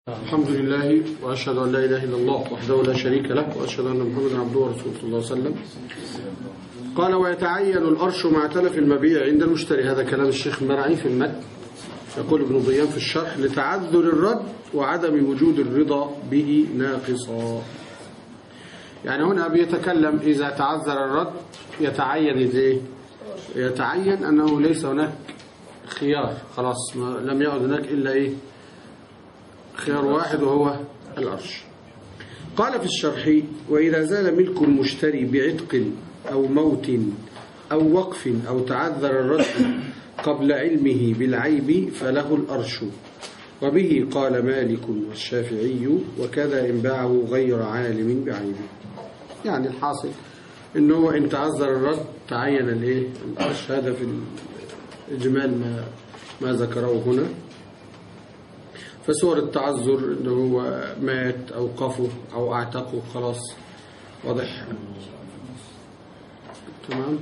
الحمد لله وأشهد أن لا إله إلا الله وحده لا شريك له وأشهد أن محمدا عبده ورسوله صلى الله عليه وسلم. قال: ويتعين الأرش مع تلف المبيع عند المشتري. هذا كلام الشيخ المرعي في المتن. يقول ابن ضيان في الشرح: لتعذر الرد وعدم وجود الرضا به ناقصا. يعني هنا بيتكلم إذا تعذر الرد يتعين أنه ليس هناك خيار، خلاص لم يعد هناك إلا خيار واحد وهو الأرش. قال في الشرح: وإذا زال ملك المشتري بعتق أو موت أو وقف أو تعذر الرد قبل علمه بالعيب فله الأرش، وبه قال مالك والشافعي، وكذا إن باعه غير عالم بعيبه. يعني الحاصل إنه إن تعذر الرد تعين الأرش. هذا في إجمال ما ذكره هنا. فصور التعذر إنه هو مات أو قفه أو أعتقه، خلاص واضح. تمام.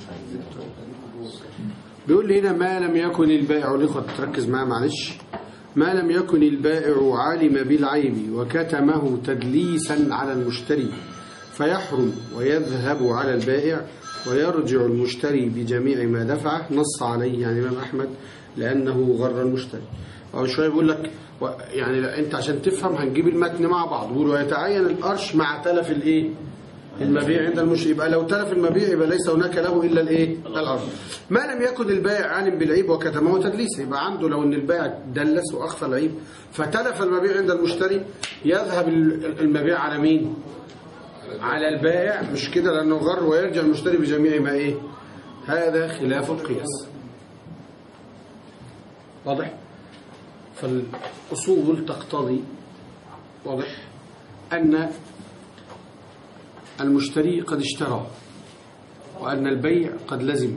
بيقول لي هنا: ما لم يكن البائع، الإخوة تركز معاه معلش، ما لم يكن البائع عالم بالعيب وكتمه تدليسا على المشتري فيحرم ويذهب على البائع ويرجع المشتري بجميع ما دفعه. نص عليه يعني الإمام أحمد لأنه غر المشتري. أو شوية بيقول لك يعني أنت عشان تفهم هنجيب المتن مع بعض. بيقول: ويتعين الأرش مع تلف المبيع عند المشتري. يبقى لو تلف المبيع يبقى ليس هناك له إلا الأرش. ما لم يكن البائع عالم بالعيب وكتمه تدليسا، يبقى عنده لو أن البائع دلس وأخفى العيب فتلف المبيع عند المشتري، يذهب المبيع على مين؟ على البائع، مش كده؟ لأنه غر، ويرجع المشتري بجميع ما هذا خلاف القياس. واضح؟ فالأصول تقتضي، واضح، أن المشتري قد اشترى، وأن البيع قد لزم،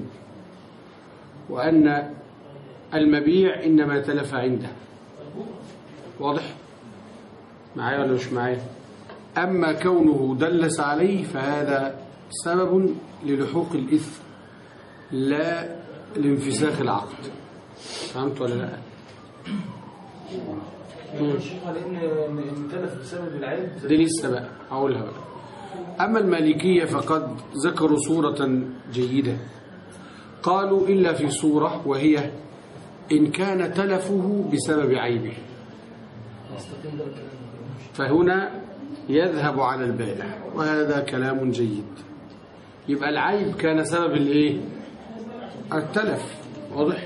وأن المبيع إنما تلف عنده. واضح؟ معايا ولا مش معايا؟ أما كونه دلس عليه فهذا سبب للحوق الإثم لا لانفساخ العقد. فهمت ولا لا؟ إن تلف بسبب العيب دي لسه بقى هقولها بقى. أما المالكية فقد ذكروا صورة جيدة، قالوا: إلا في صورة، وهي إن كان تلفه بسبب عيبه، فهنا يذهب على البائع، وهذا كلام جيد. يبقى العيب كان سبب التلف. واضح؟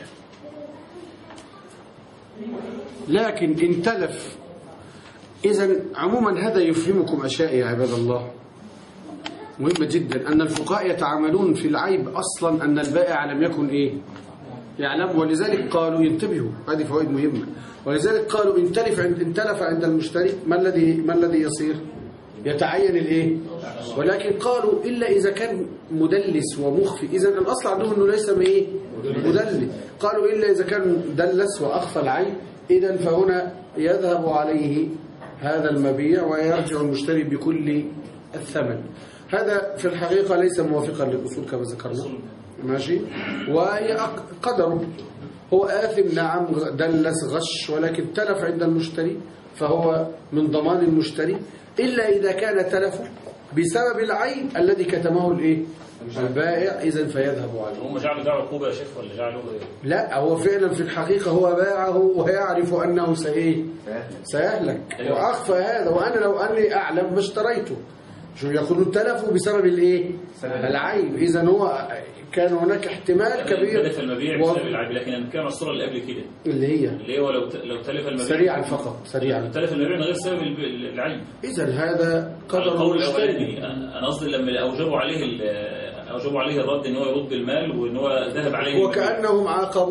لكن إن تلف، إذن عموما هذا يفهمكم أشياء يا عباد الله مهمة جدا، أن الفقهاء يتعاملون في العيب أصلا أن البائع لم يكن يعلم، ولذلك قالوا ينتبهوا، هذه فوائد مهمة. ولذلك قالوا إن تلف عند المشتري ما الذي يصير؟ يتعين ولكن قالوا إلا إذا كان مدلس ومخفي. إذن الأصل عندهم أنه ليس مدلس. قالوا إلا إذا كان دلس وأخفى العيب، إذن فهنا يذهب عليه هذا المبيع ويرجع المشتري بكل الثمن. هذا في الحقيقة ليس موافقا للأصول كما ذكرنا، ماشي؟ وهي قدره، هو آثم نعم، دلس غش، ولكن تلف عند المشتري فهو من ضمان المشتري، إلا إذا كان تلفه بسبب العيب الذي كتمه البائع، إذن فيذهب عليه. هم جعلوا ده عقوبة يا شيخ ولا جعلوا لا، هو فعلا في الحقيقة هو باعه ويعرف أنه سيهلك، وأخفى هذا، وأنا لو أني أعلم ما اشتريته. شو يقولون تلفوا بسبب العيب. إذن هو كان هناك احتمال كبير تلف المبيع بسبب العيب. لكن كان الصورة اللي قبل كده اللي هو لو تلف المبيع سريعا فقط، سريعا تلف المبيع من غير سبب العيب. إذن هذا قدر القول الأولاني. أنا قصدي لما أوجبوا عليه الرد إن هو يرد المال وإن هو ذهب عليه، وكأنهم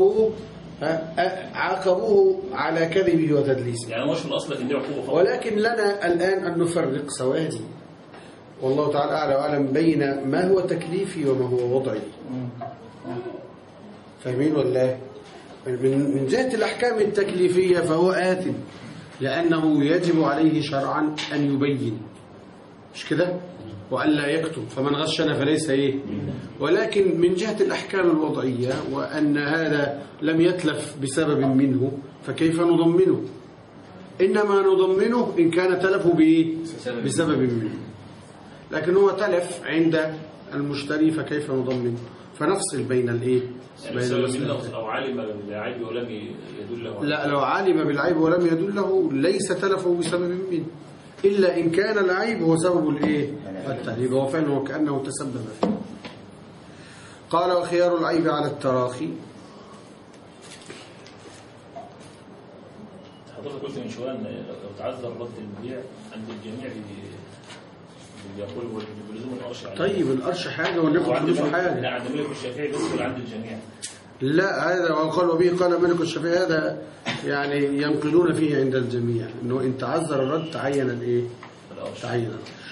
عاقبوه على كذبه وتدليسه. يعني مش في الأصل لكن دي عقوبة فقط. ولكن لنا الآن أن نفرق سوادي، والله تعالى أعلى وأعلم، بين ما هو تكليفي وما هو وضعي. فاهمين ولا؟ من جهة الأحكام التكليفية فهو آثم، لأنه يجب عليه شرعا أن يبين، مش كده؟ وألا يكتب، فمن غشنا فليس ولكن من جهة الأحكام الوضعية، وأن هذا لم يتلف بسبب منه، فكيف نضمنه؟ إنما نضمنه إن كان تلفه بإيه؟ بسبب منه. لكن هو تلف عند المشتري فكيف نضمنه؟ فنفصل بين الإيه؟ يعني بسبب منه أو علم بالعيب ولم يدله. لا، لو علم بالعيب ولم يدله ليس تلفه بسبب منه، إلا إن كان العيب هو سبب الإيه؟ التلف، هو فعلا وكأنه تسبب فيه. قال وخيار العيب على التراخي. حضرتك قلت من شوية لو تعذر رد المبيع عند الجميع بيقول بلزوم القرش عليه. طيب القرش حاجة وناخد فلوسه حاجة. لا، عند مالك الشافعي بس ولا عند الجميع؟ لا، هذا وقال وبه قال مالك الشافعي، هذا يعني ينقلون فيه عند الجميع انه ان تعذر الرد تعين الايه؟ تعين القرش.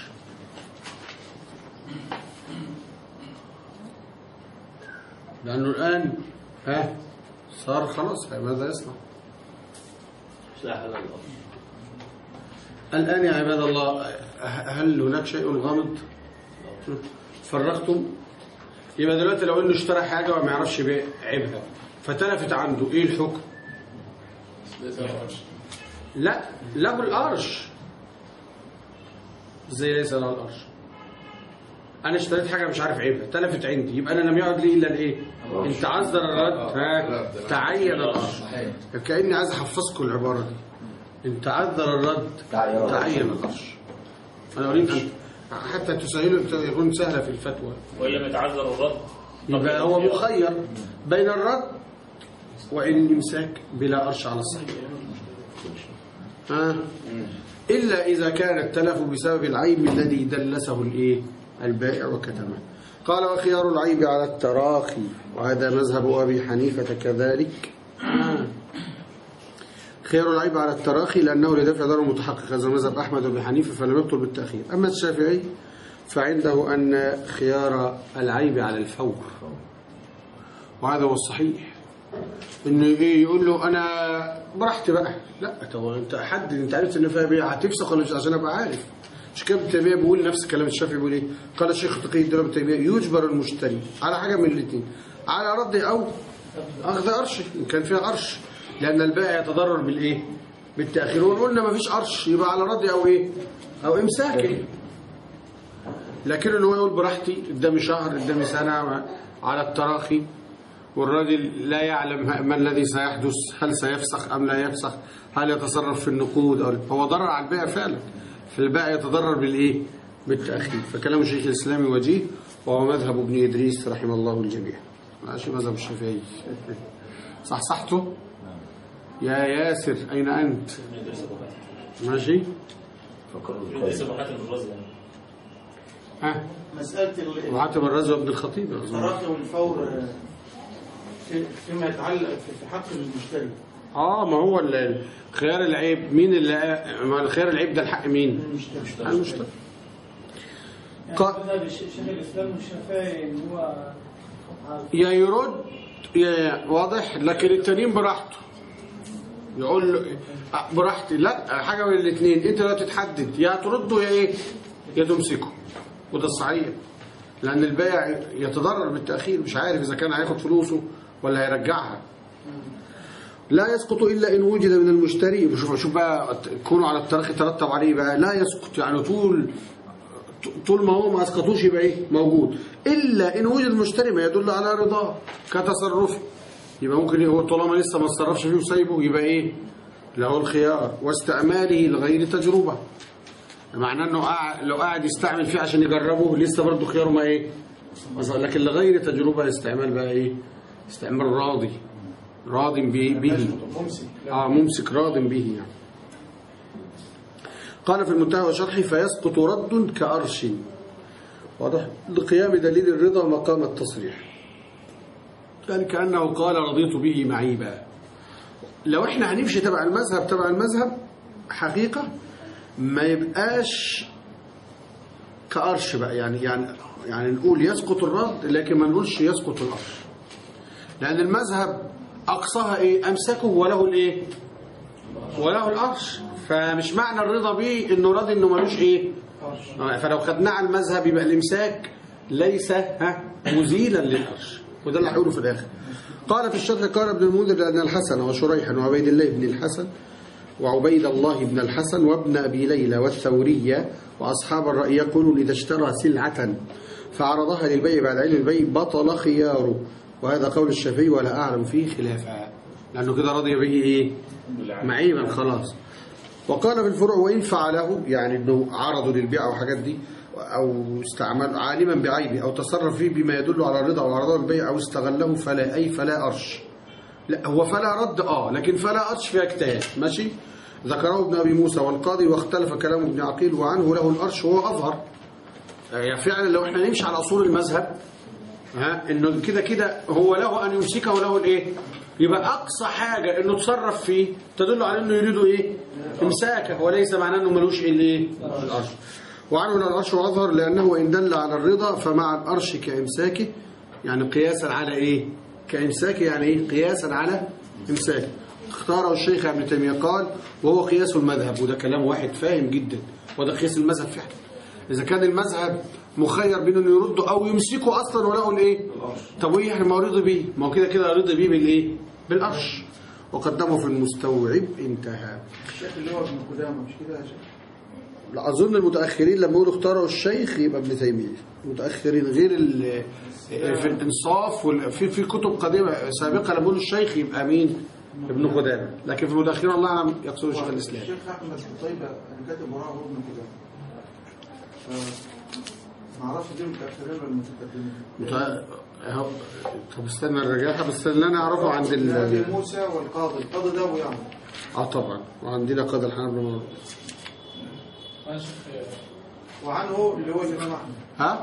لانه الان صار خلاص، ماذا يصنع؟ الان يا عباد الله، هل هناك شيء غامض؟ فرقتم؟ يبقى دلوقتي لو انه اشترى حاجه وما يعرفش بيع عيبها فتلفت عنده، ايه الحكم؟ لا، له القرش. ازاي ليس له القرش؟ انا اشتريت حاجه مش عارف عيبها تلفت عندي، يبقى انا لم يعد لي الا الايه؟ ان تعذر الرد تعين القرش. كاني عايز احفظكم العباره دي، ان تعذر الرد تعين القرش. انا اريد ان حتى تسهلوا يكون سهله في الفتوى. ولا يتعذر الرد يبقى هو مخير بين الرد وإن الإمساك بلا قرش على الصحيح. إلا إذا كان التلف بسبب العيب الذي دلسه الإيه؟ البائع وكتمه. قال وخيار العيب على التراخي، وهذا مذهب أبي حنيفة كذلك. خيار العيب على التراخي لأنه لدفع ضرر متحقق، هذا مذهب أحمد وأبي حنيفة فلم يبطل بالتأخير. أما الشافعي فعنده أن خيار العيب على الفور، وهذا هو الصحيح. إنه يقول له أنا براحتي بقى، لا طبعا أنت حدد، أنت عرفت إن فيها بيع هتفسخ ولا مش، عشان أبقى عارف. مش كده ابن تيمية بيقول نفس كلام الشافعي، بيقول إيه؟ قال الشيخ تقي الدين ابن تيمية يجبر المشتري على حاجة من الاثنين، على رد أو أخذ قرش إن كان فيها قرش، لأن البائع يتضرر بالإيه؟ بالتأخير. وقلنا ما فيش قرش يبقى على رد أو إيه؟ أو إمساك. لكن إنه يقول براحتي قدامي شهر قدامي سنة على التراخي، والراجل لا يعلم ما الذي سيحدث، هل سيفسخ أم لا يفسخ، هل يتصرف في النقود أو هو ضرر على البائع فعلا، فالبائع يتضرر بالإيه؟ بالتأخير. فكلام الشيخ الإسلامي وجيه، وهو مذهب ابن إدريس رحمه الله الجميع، ماشي مذهب الشافعي. صحصحته يا ياسر؟ أين أنت؟ ماشي مسألة وعاتب الرزوة ابن الخطيب التراخي والفور فيما يتعلق في حق المشتري. ما هو خيار العيب مين اللي خيار العيب ده الحق مين؟ المشتري. الشيخ الإسلام والشافعي ان هو يا يرد يا واضح، لكن التانيين براحته يقول له براحتي، لا حاجه من الاثنين، انت لا تتحدد، يا ترده يا ايه؟ يا تمسكه. وده الصحيح، لان البائع يتضرر بالتاخير، مش عارف اذا كان هياخد فلوسه ولا هيرجعها. لا يسقط الا ان وجد من المشتري. شوف بقى كونه على التراخي ترتب عليه بقى لا يسقط، يعني طول ما هو ما اسقطوش يبقى ايه؟ موجود. الا ان وجد المشتري ما يدل على رضاه كتصرفه، يبقى ممكن هو طالما لسه ما اتصرفش فيه وسايبه يبقى ايه؟ له الخيار. واستعماله لغير تجربه، معناه انه لو قاعد يستعمل فيه عشان يجربه لسه برضه خياره ما ايه؟ لكن لغير تجربه استعمال بقى ايه؟ استعمال راض به ممسك راض به يعني. قال في المنتهى وشرحه فيسقط رد كأرش، واضح، لقيام دليل الرضا مقام التصريح، يعني كأنه قال رضيت به معيبا. لو احنا هنمشي تبع المذهب حقيقة ما يبقاش كأرش بقى، يعني نقول يسقط الرد لكن ما نقولش يسقط الأرش، لأن المذهب أقصاها إيه؟ أمسكه وله الإيه؟ وله الأرش. فمش معنى الرضا به إنه راضي إنه ملوش إيه؟ فلو خدناه على المذهب يبقى الإمساك ليس مزيلا للأرش، وده اللي هقوله في الآخر. قال في الشرح قال ابن المنذر لأن الحسن وشريحا وعبيد الله بن الحسن وعبيد الله بن الحسن وابن أبي ليلى والثورية وأصحاب الرأي يقولون إذا اشترى سلعة فعرضها للبيع بعد علم البيع بطل خياره، وهذا قول الشافعي ولا أعلم فيه خلافها، لأنه كده رضي به إيه؟ معيبا خلاص. وقال في الفروع وإن فعله، يعني أنه عرضه للبيع أو حاجات دي، أو استعمل عالما بعيبه أو تصرف فيه بما يدل على الرضا أو عرضه للبيع أو استغله فلا أرش. لا هو فلا رد لكن فلا أرش فيها اجتهاد ماشي. ذكره ابن أبي موسى والقاضي واختلف كلام ابن عقيل وعنه له الأرش وهو أظهر. يعني فعلا لو احنا نمشي على أصول المذهب انه كده هو له ان يمسكه وله الايه، يبقى اقصى حاجه انه تصرف فيه تدل على انه يريد ايه، امساكه، وليس معناه انه ملوش الايه الارش. وعنه له الارش واظهر لانه ان دل على الرضا فمع الارش كامساكه، يعني قياسا على ايه، كامساكه يعني ايه، قياسا على امساكه. اختاره الشيخ ابن تيميه قال وهو قياس المذهب، وده كلام واحد فاهم جدا، وده قياس المذهب فعلا. إذا كان المذهب مخير بين انه يرده او يمسكه اصلا وله الايه، طب وايه احنا ما رضي بيه، ما هو كده رضي بيه بالايه، بالقرش. وقدمه في المستوعب انتهى. الشيخ اللي هو ابن قدامه مش كده يا شيخ؟ لا اظن المتاخرين لما يقولوا اختاروا الشيخ يبقى ابن تيميه، المتاخرين غير في الانصاف في كتب قديمه سابقه لما يقولوا الشيخ يبقى مين، ابن قدامه، لكن في المتاخرين الله اعلم يقصدوا الشيخ الاسلام. الشيخ احمد الطيبه اللي كاتب وراه ابن قدامه، ما اعرفش دي متاخرين ولا متقدمين. طب استنى الرجاحه، بس اللي انا اعرفه عند ابي موسى والقاضي ده ابو يعمر. طبعا، وعندنا قاضي الحنابلة مرة. وعنه اللي هو الامام احمد.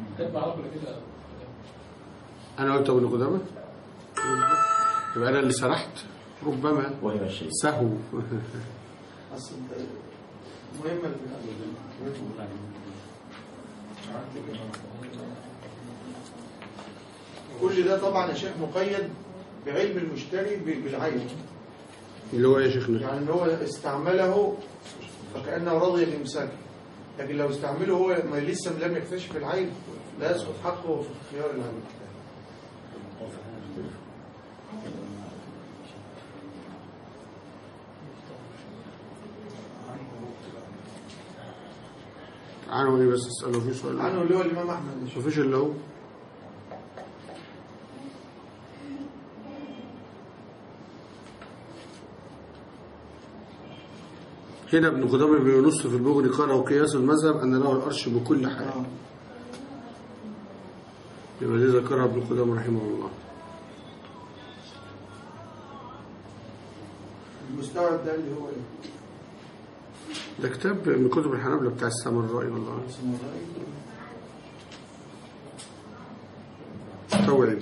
انا قلت ابن قدامه، يبقى انا اللي سرحت ربما سهو. اصل مهمه كل ده طبعا يا شيخ مقيد بعلم المشتري بالعين، اللي هو يا شيخنا يعني ان هو استعمله فكأنه رضي بإمساكه، لكن لو استعمله هو ما لسه لم يكتشف العين لا يسقط حقه في اختيار العين. عنه ايه بس اساله في سؤال عنه اللي هو الامام احمد، ما فيش الا هو. هنا ابن قدامه بينص في المغني قال وقياس المذهب ان له الارش بكل حال. يبقى دي ذكرها ابن قدامه رحمه الله. المستوعب ده اللي هو ايه؟ ده كتاب من كتب الحنابلة بتاع السامرائي والله. مستوعب.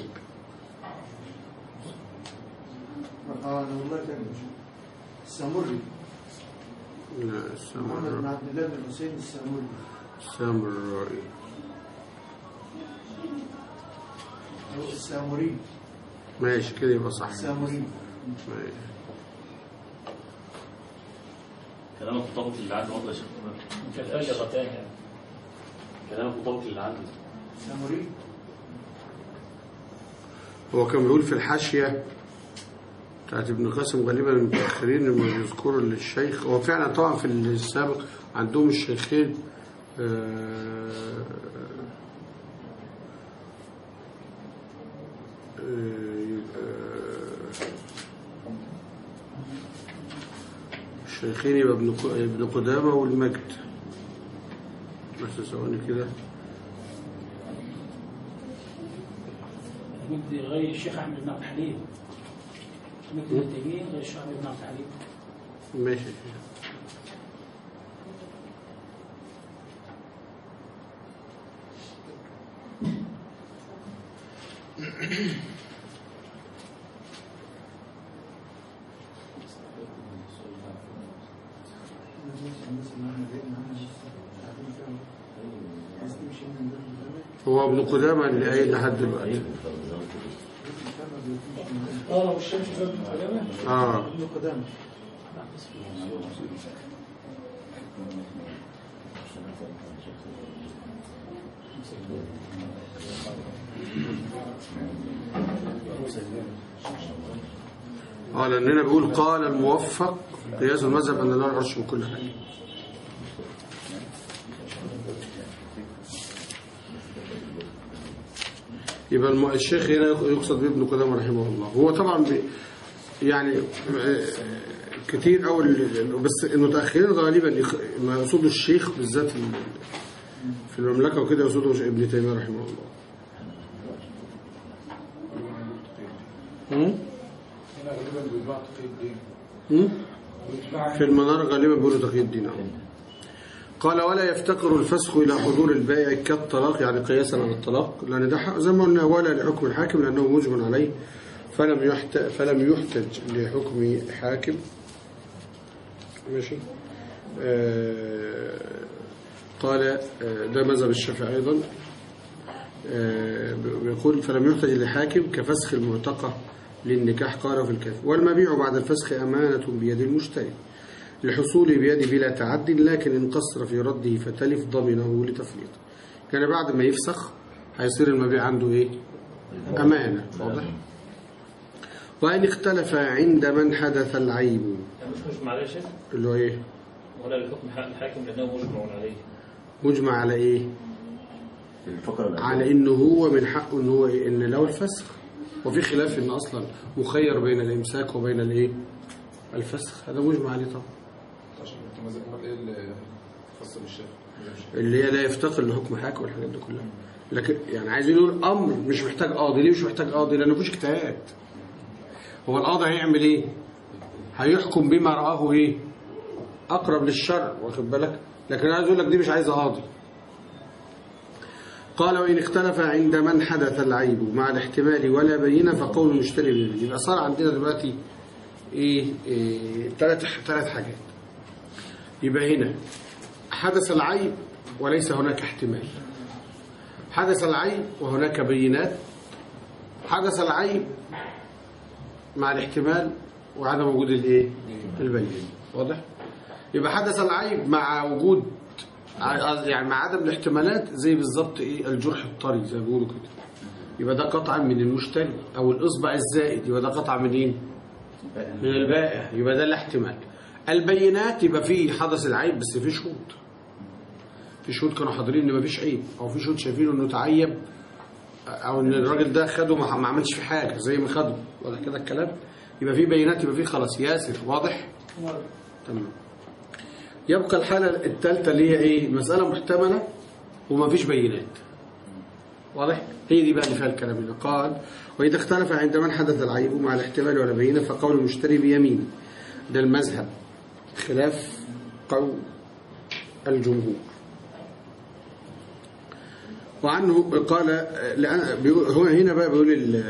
انا والله كان السامري. لا السامرائي. محمد بن عبد الله بن حسين السامرائي. السامري. ماشي كده يبقى صح. السامري. ماشي. كلامك مطابق اللي عنده والله يا شيخ. كالفجرتان يعني. كلامك مطابق اللي عنده. السامري. هو كان بيقول في الحاشية بتاعت ابن قاسم غالبا المتأخرين لما بيذكروا للشيخ، هو فعلا طبعا في السابق عندهم الشيخين الشيخين يبقى ابن قدامة والمجد. بس ثواني كده. المجد غير الشيخ احمد بن عبد الحليم. المجد بن تيمية غير الشيخ احمد بن عبد الحليم. ماشي. هو ابن قدامة اللي قايل لحد دلوقتي. والشمس في ابن قدامة. ابن قدامة. لأننا بيقول قال الموفق قياس المذهب أن لا العرش من كل حاجة. يبقى الشيخ هنا يقصد بابن قدامة رحمه الله. هو طبعا يعني كتير أول، بس المتأخرين غالبا ما يقصدوا الشيخ بالذات في المملكة وكده يقصدوا ابن تيمية رحمه الله. في المنار غالبا بيقولوا تقي الدين. قال ولا يفتقر الفسخ إلى حضور البائع كالطلاق، يعني قياسا على الطلاق، لأن ده زي ما قلنا ولا لحكم الحاكم لأنه مجمع عليه فلم يحتج لحكم حاكم. ماشي. قال ده مذهب الشافعي أيضا، بيقول فلم يحتج لحاكم كفسخ المعتقة للنكاح. قال في الكافي والمبيع بعد الفسخ أمانة بيد المشتري لحصول بيد بلا تعد، لكن إن قصر في رده فتلف ضمنه لتفريط. كان بعد ما يفسخ هيصير المبيع عنده إيه؟ أمانة. واضح؟ وإن اختلف عند من حدث العيب مش معلش اللي هو إيه؟ ولا لحكم الحاكم لأنه مجمع عليه. مجمع على إيه؟ على إنه هو من حقه إن هو إيه؟ إن لو الفسخ، وفي خلاف إن أصلا مخير بين الإمساك وبين الإيه؟ الفسخ. هذا مجمع عليه طبعا. اللي هي لا يفتقر لحكم حاكم والحاجات دي كلها. لكن يعني عايزين نقول امر مش محتاج قاضي. ليه مش محتاج قاضي؟ لانه مفيش اجتهاد. هو القاضي هيعمل ايه؟ هيحكم بما رآه ايه؟ اقرب للشرع، واخد بالك؟ لكن عايز اقول لك دي مش عايزه قاضي. قال وان اختلف عند من حدث العيب مع الاحتمال ولا بينه فقول المشتري بيمين. يبقى صار عندنا دلوقتي ثلاث حاجات. يبقى هنا حدث العيب وليس هناك احتمال، حدث العيب وهناك بينات، حدث العيب مع الاحتمال وعدم وجود الايه؟ البينة. واضح؟ يبقى حدث العيب مع وجود، يعني مع عدم الاحتمالات، زي بالظبط ايه؟ الجرح الطري زي ما بيقولوا كده. يبقى ده قطعا من المشتري، او الاصبع الزائد يبقى ده قطعا من ايه؟ من البائع. يبقى ده الاحتمال. البينات يبقى فيه حدث العيب بس فيه شهود. في شهود كانوا حاضرين ان مفيش عيب، او في شهود شايفين انه تعيب، او ان الراجل ده خده ما عملش في حاجه زي ما خده. واضح كده الكلام؟ يبقى في بينات، يبقى في خلاص ياسر. واضح؟ تمام. يبقى الحاله الثالثه اللي هي ايه؟ مساله محتمله ومفيش بينات. واضح؟ هي دي بقى اللي فيها الكلام. اللي قال واذا اختلف عند من حدث العيب مع الاحتمال ولا بينه فقول المشتري بيمين. ده المذهب خلاف قول الجمهور. وعنه قال هو هنا بقى بيقول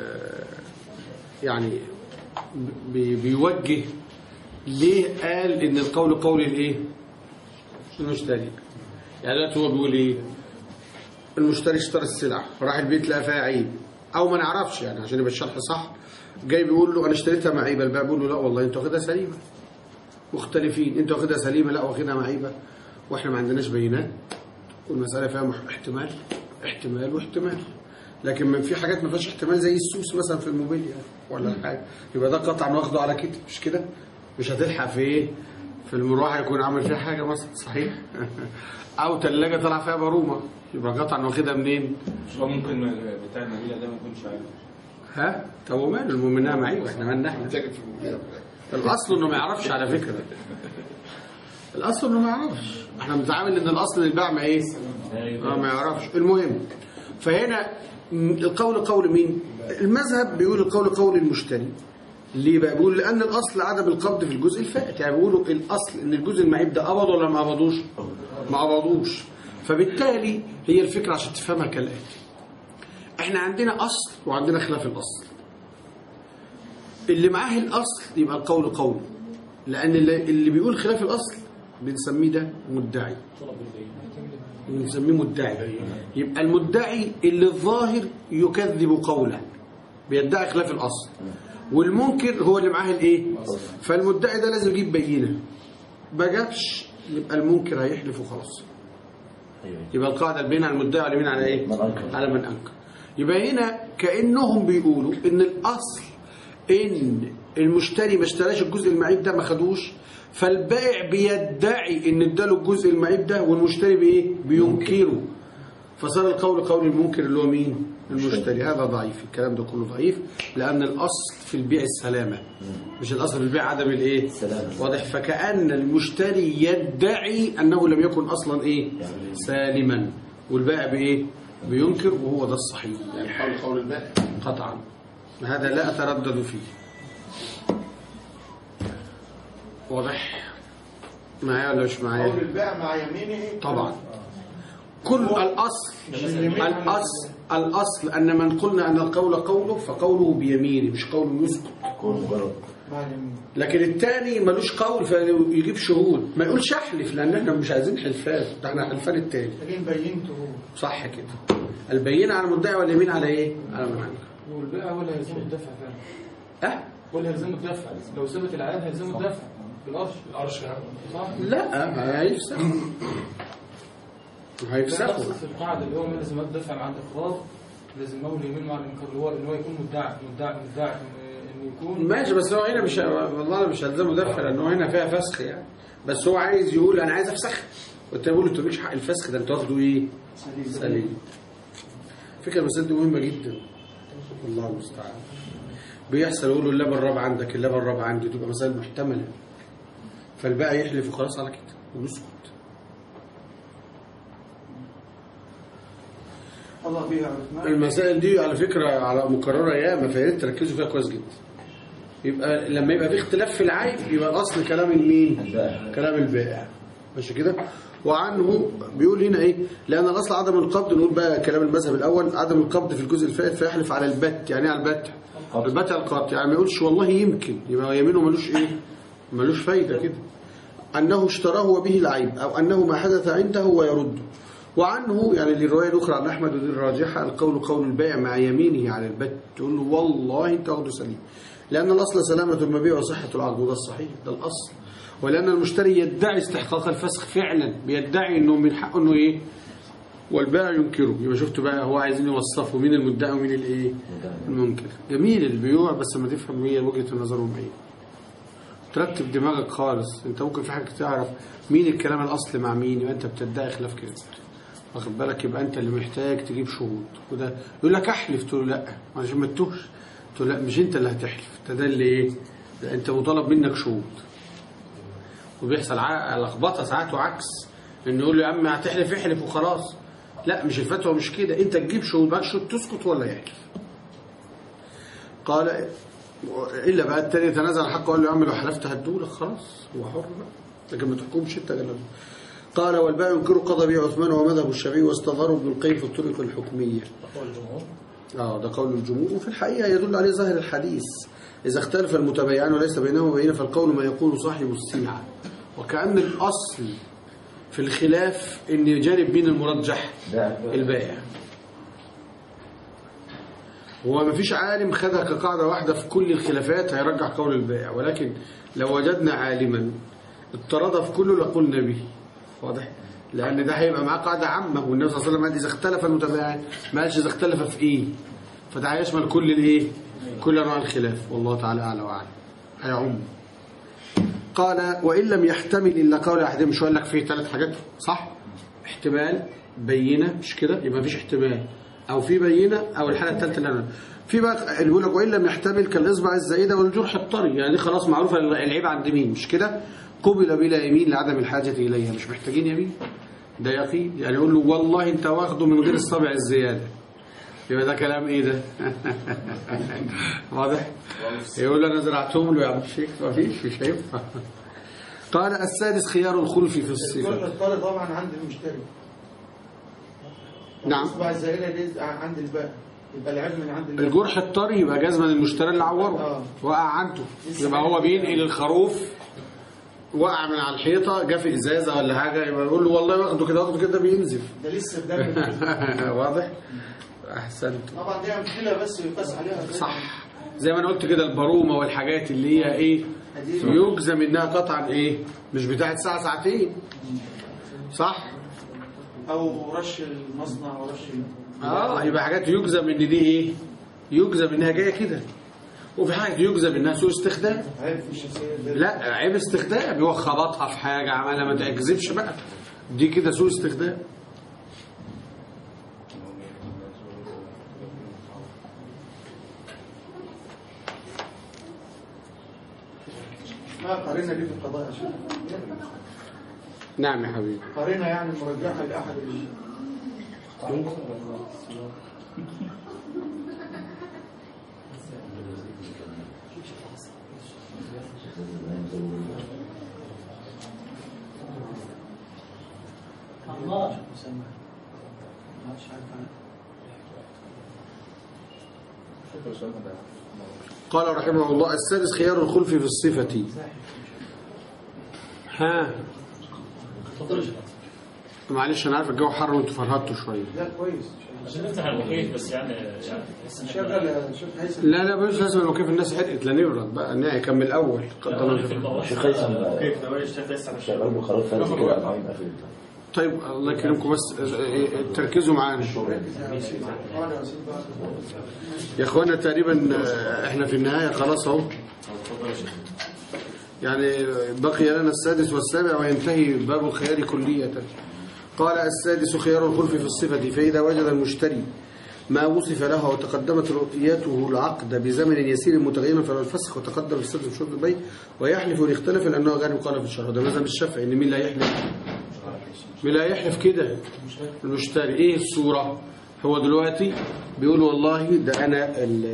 يعني بيوجه ليه قال ان القول قول الايه؟ المشتري. يعني دلوقتي هو بيقول ايه؟ المشتري اشترى السلعه راح البيت لقى فيها عيب، او ما نعرفش يعني عشان يبقى الشرح صح. جاي بيقول له انا اشتريتها معيبه، البائع بيقول له لا والله انت واخدها سليمه. مختلفين، انت واخدها سليمه لا واخدها معيبه، واحنا ما عندناش بينات، والمساله فيها احتمال واحتمال. لكن من في حاجات ما فيهاش احتمال زي السوس مثلا في الموبيليا ولا حاجه، يبقى ده قطعا واخده على كده. مش كده؟ مش هتلحق في ايه؟ في المروحه يكون عامل فيها حاجه مثلا، صحيح؟ او ثلاجه طلع فيها بارومه، يبقى قطعا واخدها منين؟ مش هو ممكن بتاع الموبيليا ده ما يكونش عارف؟ ها؟ طب وماله؟ المهم انها معيبه، احنا مالنا احنا؟ الاصل انه ما يعرفش على فكره. الاصل انه ما يعرفش. احنا بنتعامل ان الاصل البيع ما ايه؟ ما يعرفش. المهم فهنا القول قول مين؟ المذهب بيقول القول قول المشتري. ليه بقى؟ بيقول لان الاصل عدم القبض في الجزء الفائت. يعني بيقولوا الاصل ان الجزء المعيب ده قبض ولا ما قبضوش؟ ما قبضوش. فبالتالي هي الفكره عشان تفهمها كالاتي: احنا عندنا اصل وعندنا خلاف الاصل. اللي معاه الاصل يبقى القول قوله، لان اللي بيقول خلاف الاصل بنسميه ده مدعي. بنسميه مدعي. يبقى المدعي اللي الظاهر يكذب قوله، بيدعي خلاف الاصل، والمنكر هو اللي معاه الايه؟ فالمدعي ده لازم يجيب بينه. ما جابش يبقى المنكر هيحلف وخلاص. يبقى القاعده البينه على المدعي واليمين على ايه؟ على من انكر. يبقى هنا كانهم بيقولوا ان الاصل ان المشتري ما اشتراش الجزء المعيب ده، ما خدوش، فالبائع بيدعي ان اداله الجزء المعيب ده والمشتري بايه؟ بينكره، فصار القول قول المنكر اللي هو مين؟ المشتري. هذا ضعيف، الكلام ده كله ضعيف، لان الاصل في البيع السلامه، مش الاصل في البيع عدم الايه؟ واضح. فكأن المشتري يدعي انه لم يكن اصلا ايه؟ سالما، والبائع بايه؟ بينكر، وهو ده الصحيح، يعني قول البائع قطعا، هذا لا اتردد فيه. واضح معايا ولا مش معايا؟ قول البائع مع يمينه طبعا. كل الأصل أن من قلنا أن القول قوله فقوله بيمينه، مش قوله يسكت. مع اليمين. لكن الثاني ملوش قول فيجيب شهود، ما يقولش احلف، لأن احنا مش عايزين حلفان، ده احنا حلفان الثاني. لكن بينته صح كده. البينة على المدعي واليمين على ايه؟ على من عنده. والبائع ولا يلزمه الدفع فعلا. ولا يلزمه الدفع، لو ثبت العيان هيلزمه الدفع بالقرش. صح؟ لا، ما هيفسخ. هيفسخوا في القاعدة اللي هو من لازم الدفع مع الإقرار، لازم هو اليمين مع الإنكار، اللي هو يكون مدعي إنه يكون ماشي. بس هو هنا مش، والله أنا مش هلزمه دفع، لأنه هنا فيها فسخ يعني. بس هو عايز يقول أنا عايز أفسخ، وأنت بقول له أنت مالكش حق الفسخ ده، أنت واخده إيه؟ سليم. فكرة المسألة دي مهمة جدا، الله المستعان. بيحصل يقولوا اللبن الرابع عندك، اللبن الرابع عندي، تبقى مسألة محتملة، فالباقي يحلف وخلاص على كده ونسكت. الله بيها عثمان. المسائل دي على فكرة على مكررة ياما، فيا ريت تركزوا فيها كويس جدا. يبقى لما يبقى في اختلاف في العيب يبقى الاصل كلام مين؟ كلام البائع، ماشي كده. وعنه بيقول هنا ايه؟ لان الاصل عدم القبض، نقول بقى كلام المذهب الاول، عدم القبض في الجزء الفائت، فيحلف على البت. يعني ايه على البت؟ البت على القبض، يعني ما يقولش والله يمكن، يبقى يمينه ملوش ايه؟ ملوش فايده كده. انه اشتراه وبه العيب، او انه ما حدث عنده ويرده. وعنه يعني الروايه الاخرى عن احمد ودي الراجحه، القول قول البائع مع يمينه على البت، تقول له والله انت واخده سليم، لان الاصل سلامه المبيع وصحه العقد، وده الصحيح، ده الاصل. ولان المشتري يدعي استحقاق الفسخ فعلا، بيدعي انه من حقه انه ايه، والبائع ينكره. يبقى شفتوا بقى هو عايزين يوصفوا مين المدعي ومين الايه، المنكر. جميل البيوع، بس ما تفهم هي وجهه نظرهم ايه، ترتب دماغك خالص. انت ممكن في حاجه تعرف مين الكلام الاصل مع مين، يبقى انت بتدعي خلاف كده، واخد بالك؟ يبقى انت اللي محتاج تجيب شهود. وده يقول لك احلف، تقول له لا عشان ما تتوهش، تقول لا مش انت اللي هتحلف، انت ده اللي ايه، ده انت مطالب منك شهود. وبيحصل لخبطه ساعات وعكس، انه يقول له يا عم هتحلف احلف وخلاص، لا مش الفتوى مش كده، انت تجيب شهود، بقى شهود تسكت ولا يحلف. قال الا بقى التاني تنازل حقه، قال له يا عم لو حلفت هدولك، خلاص هو حر بقى، لكن ما تحكمش انت غلبه. قال والبائع ينكر قضى به عثمان ومذهب الشافعي، واستظهروا ابن القيم في الطرق الحكميه. ده قول الجمهور، وفي الحقيقه يدل عليه ظاهر الحديث، اذا اختلف المتبايعان وليس بينهما وبينه فالقول ما يقول صاحب السلعه. وكأن الاصل في الخلاف ان جانب مين المرجح؟ البائع. هو ما فيش عالم خدها كقاعده واحده في كل الخلافات هيرجح قول البائع، ولكن لو وجدنا عالما اضطرد في كله لقلنا به. واضح؟ لأن ده هيبقى معاه قاعدة عامة، والنبي صلى الله عليه وسلم قال إذا اختلف المتبايعان، ما قالش إذا اختلف في إيه، فده هيشمل كل الإيه؟ كل أنواع الخلاف، والله تعالى أعلى وأعلم، هيعم. قال وإن لم يحتمل إلا قول أحدهم، مش هقول لك فيه 3 حاجات صح؟ احتمال، بينة، مش كده؟ يبقى مفيش احتمال، أو في بينة، أو الحالة الثالثة اللي أنا في بقى اللي بيقول لك وإن لم يحتمل كالإصبع الزائدة والجرح الطري، يعني دي خلاص معروفة العيب عند مين، مش كده؟ قبل بلا يمين لعدم الحاجة إليها، مش محتاجين يمين، ده يقين. يعني يقول له والله انت واخده من غير الصبع الزيادة، يبقى ده كلام ايه ده؟ واضح؟ يقول له انا زرعتهم له يا عم الشيخ، ما فيش، مش هينفع. قال السادس خيار الخلف في الصفة. الجرح الطري طبعا عند المشتري، نعم. الصبع الزائدة دي عند البائع، يبقى العلم من عند البائع. الجرح الطري يبقى جزمة المشتري اللي عوره، وقع عنده، يبقى هو بينقل الخروف، وقع من على الحيطه، جه في ازازه ولا حاجه، يبقى يقول له والله واخده كده بينزف، ده لسه بدم. واضح؟ احسنت. طبعا دي امثله بس يقاس عليها، صح. زي ما انا قلت كده البرومه والحاجات اللي هي ايه، يجزم انها قطعا ايه، مش بتاعت ساعه ساعتين، صح؟ او رش المصنع ورش يبقى حاجات يجزم ان دي ايه، يجزم انها جايه كده. وفي حاجة يجزم انها سوء استخدام. عيب في الشخصية ده. لا عيب استخدام، هو خبطها في حاجة عملها، ما تكذبش بقى، دي كده سوء استخدام. ما قارنا ليه في القضاء يا شيخ؟ نعم يا حبيبي. قارنا يعني مرجحة لأحد الله قال رحمه الله: السادس خيار الخلف في الصفة. ها معلش انا عارف الجو حر وانتوا فرهدتوا شويه. لا كويس. عشان نفتح المكيف بس يعني شغل يا شيخ هيثم. لا مش لازم لو كيف الناس حرقت، لا نبرد بقى نكمل الاول. شيخ هيثم شغال بقرار فارسي كده معين اخير. طيب الله يكرمكم بس تركزوا معانا يا اخوانا. تقريبا احنا في النهايه خلاص اهو، يعني بقي لنا السادس والسابع وينتهي باب الخيار كلية. قال: السادس خيار الخلف في الصفة، فإذا وجد المشتري ما وصف له وتقدمت رؤيته العقد بزمن يسير متغيرا فلا الفسخ، وتقدم السادس بشروط البيع ويحلف ويختلف لأنه غير قال في الشرع. ده مذهب الشافعي ان مين لا يحلف؟ مين لا يحلف كده؟ المشتري. ايه الصورة؟ هو دلوقتي بيقول والله ده انا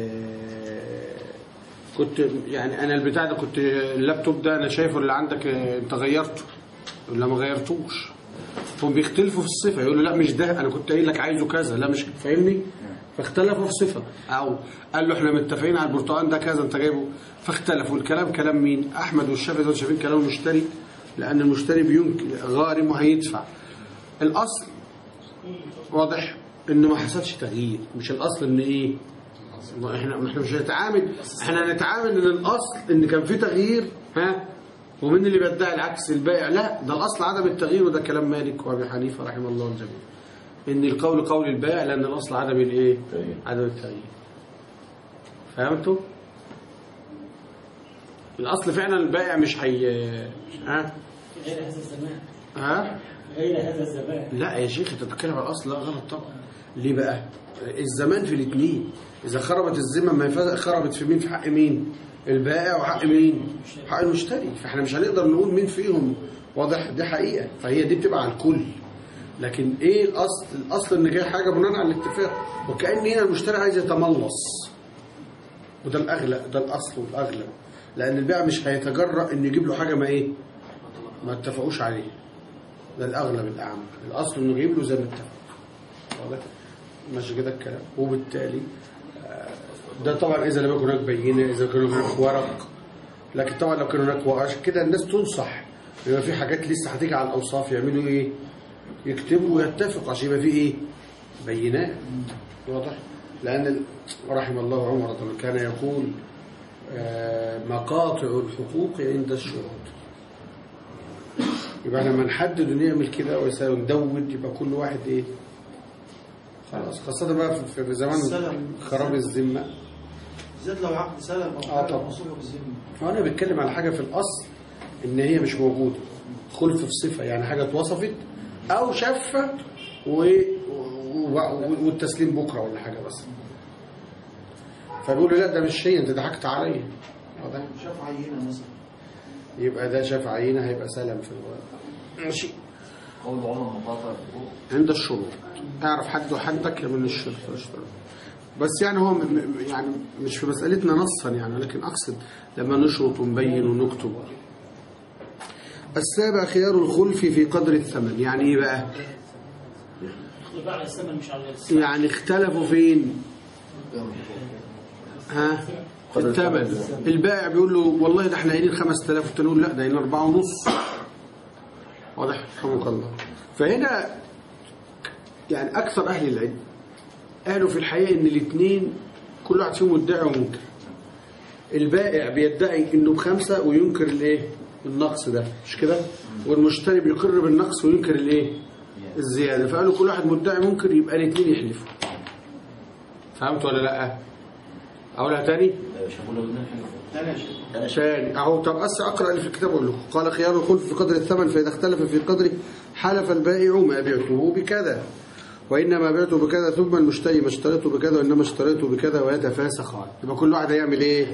كنت يعني انا البتاع ده كنت اللابتوب ده انا شايفه اللي عندك انت غيرته ولا ما غيرتوش، فهم بيختلفوا في الصفه. يقول له لا مش ده، انا كنت قايل لك عايزه كذا، لا مش فاهمني، فاختلفوا في صفه. او قال له احنا متفقين على البرتقال ده كذا انت جايبه، فاختلفوا. الكلام كلام مين؟ احمد والشافعي دول شايفين كلام المشتري، لان المشتري بينكر غارم وهيدفع. الاصل واضح انه ما حصلش تغيير، مش الاصل ان ايه، احنا مش هنتعامل، احنا هنتعامل ان الاصل ان كان في تغيير، ها، ومن اللي بيدعي العكس البائع. لا، ده الاصل عدم التغيير، وده كلام مالك وابي حنيفه رحمه الله الجميع، ان القول قول البائع لان الاصل عدم الايه، عدم التغيير. فهمتوا؟ الاصل فعلا البائع مش ها غير هذا الزمان، ها غير هذا الزمان. لا يا شيخ انت بتتكلم على الاصل، لا غلط طبعا. ليه بقى؟ الزمان في الاثنين، اذا خربت الذمه ما خربت في مين؟ في حق مين؟ البائع وحق مين؟ حق المشتري. فاحنا مش هنقدر نقول مين فيهم، واضح؟ دي حقيقه، فهي دي بتبقى على الكل. لكن ايه الاصل؟ الاصل ان جاي حاجه بناء على الاتفاق، وكأن هنا المشتري عايز يتملص، وده الاغلب، ده الاصل والاغلب، لان البائع مش هيتجرأ انه يجيب له حاجه ما ايه، ما اتفقوش عليه. ده الاغلب الاعمى، الاصل انه يجيب له زي ما اتفق، واضح؟ ماشي كده الكلام. وبالتالي ده طبعا اذا لم يكن هناك بينه، اذا كان هناك ورق. لكن طبعا لو كان هناك ورق، عشان كده الناس تنصح يبقى في حاجات لسه هتيجي على الاوصاف يعملوا ايه، يكتبوا ويتفقوا عشان يبقى في ايه، بينات، واضح؟ لان رحم الله عمر كان يقول مقاطع الحقوق عند الشروط. يبقى لما نحدد ونعمل كده وندود يبقى كل واحد ايه خلاص، خاصة بقى في زمان خراب الذمة، بالذات لو عقد سلم او حاجه موصوفه بالذمه. وانا بتكلم على حاجة في الاصل ان هي مش موجودة، خلف في صفة، يعني حاجة اتوصفت او شافة والتسليم بكرة ولا حاجة بس، فبيقولوا لا ده مش شيء، انت ضحكت عليا. شاف عينه مثلا، يبقى ده شاف عينه هيبقى سلم في الورق. ماشي. قول عمر مقاطع الحقوق عند الشروط اعرف حد وحدك من الشرط. بس يعني هو يعني مش في مسألتنا نصا يعني، لكن أقصد لما نشرط ونبين ونكتب. السابع خيار الخلف في قدر الثمن. يعني ايه بقى؟ على الثمن مش على الثمن. يعني اختلفوا فين؟ ها؟ في الثمن. البائع بيقول له والله ده احنا قايلين 5000 والتاني يقول لا ده قايلين 4.5. واضح؟ رحمك الله. فهنا يعني أكثر أهل العلم قالوا في الحقيقة إن الاثنين كل واحد فيهم مدعي ومنكر. البائع بيدعي إنه ب5 وينكر الإيه؟ النقص ده، مش كده؟ والمشتري بيقر بالنقص وينكر الإيه؟ الزيادة. فقالوا كل واحد مدعي منكر، يبقى الاثنين يحلفوا. فهمت ولا لأ؟ أقولها تاني؟ ثاني أهو. طب أقرأ اللي في الكتاب أقول لكم. قال خيار الخلف في قدر الثمن، فإذا اختلف في قدره حلف البائع ما بعته بكذا وإنما بعته بكذا، ثم المشتري ما اشتريته بكذا وإنما اشتريته بكذا، ويتفاسخان. يبقى كل واحد هيعمل إيه؟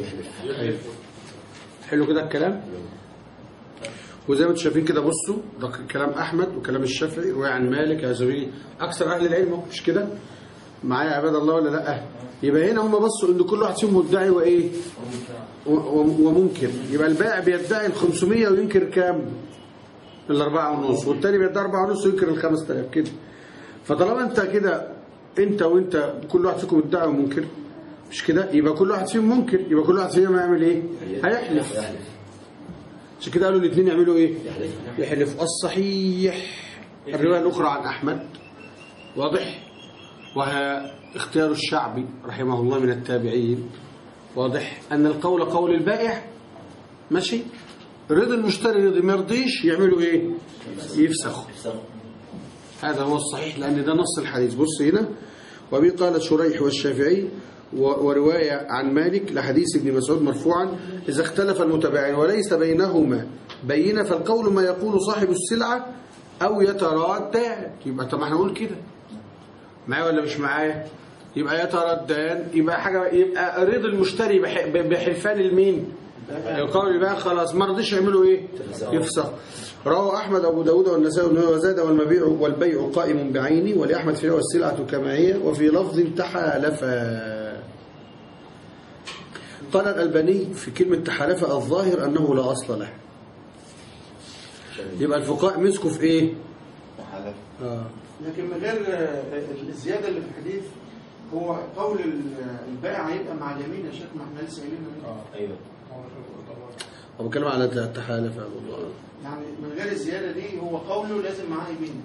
حلو كده الكلام. وزي ما انتم شايفين كده، بصوا ده كلام أحمد وكلام الشافعي رواية عن مالك يا زويل، أكثر أهل العلم، مش كده؟ معايا عباد الله ولا لأ؟ يبقى هنا هم بصوا إن كل واحد فيهم مدعي وإيه؟ ومنكر. يبقى البائع بيدعي ال 500 وينكر كام؟ ال 4.5، والتاني بيدعي 4.5 وينكر ال 5000 كده. فطالما أنت كده، أنت وأنت كل واحد فيكم مدعي ومنكر، مش كده؟ يبقى كل واحد فيهم منكر، يبقى كل واحد فيهم هيعمل إيه؟ هيحلف. عشان كده قالوا الاثنين يعملوا إيه؟ يحلف. الصحيح الرواية الأخرى عن أحمد واضح، وهي اختيار الشعبي رحمه الله من التابعين، واضح أن القول قول البائع، ماشي، رضي المشتري رضي، ما يرضيش يعملوا إيه؟ يفسخوا. هذا هو الصحيح، لأن ده نص الحديث. بص هنا، وبه قال شريح والشافعي، ورواية عن مالك لحديث ابن مسعود مرفوعا: إذا اختلف المتبايعان وليس بينهما بينة فالقول ما يقول صاحب السلعة أو يتردان. يبقى طب احنا نقول كده معايا ولا مش معايا؟ يبقى يتردان، يبقى حاجة، يبقى رضا المشتري بحلفان المين؟ القول البائع، خلاص ما رضيش يعملوا ايه؟ يفسخ. رواه أحمد أبو داود والنسائي وزاد: والبيع قائم بعيني، ولأحمد في والسلعة كما هي، وفي لفظ تحالفا. قال الألباني في كلمة تحالفا الظاهر أنه لا أصل له. يبقى الفقهاء مسكوا في ايه؟ لكن من غير الزيادة اللي في الحديث، هو قول البائع هيبقى مع اليمين يا شيخ، ما احنا لسه قايلين ايوه. هو بتكلم على التحالف يا ابو الله. يعني من غير الزيادة دي هو قوله لازم معاه يمين.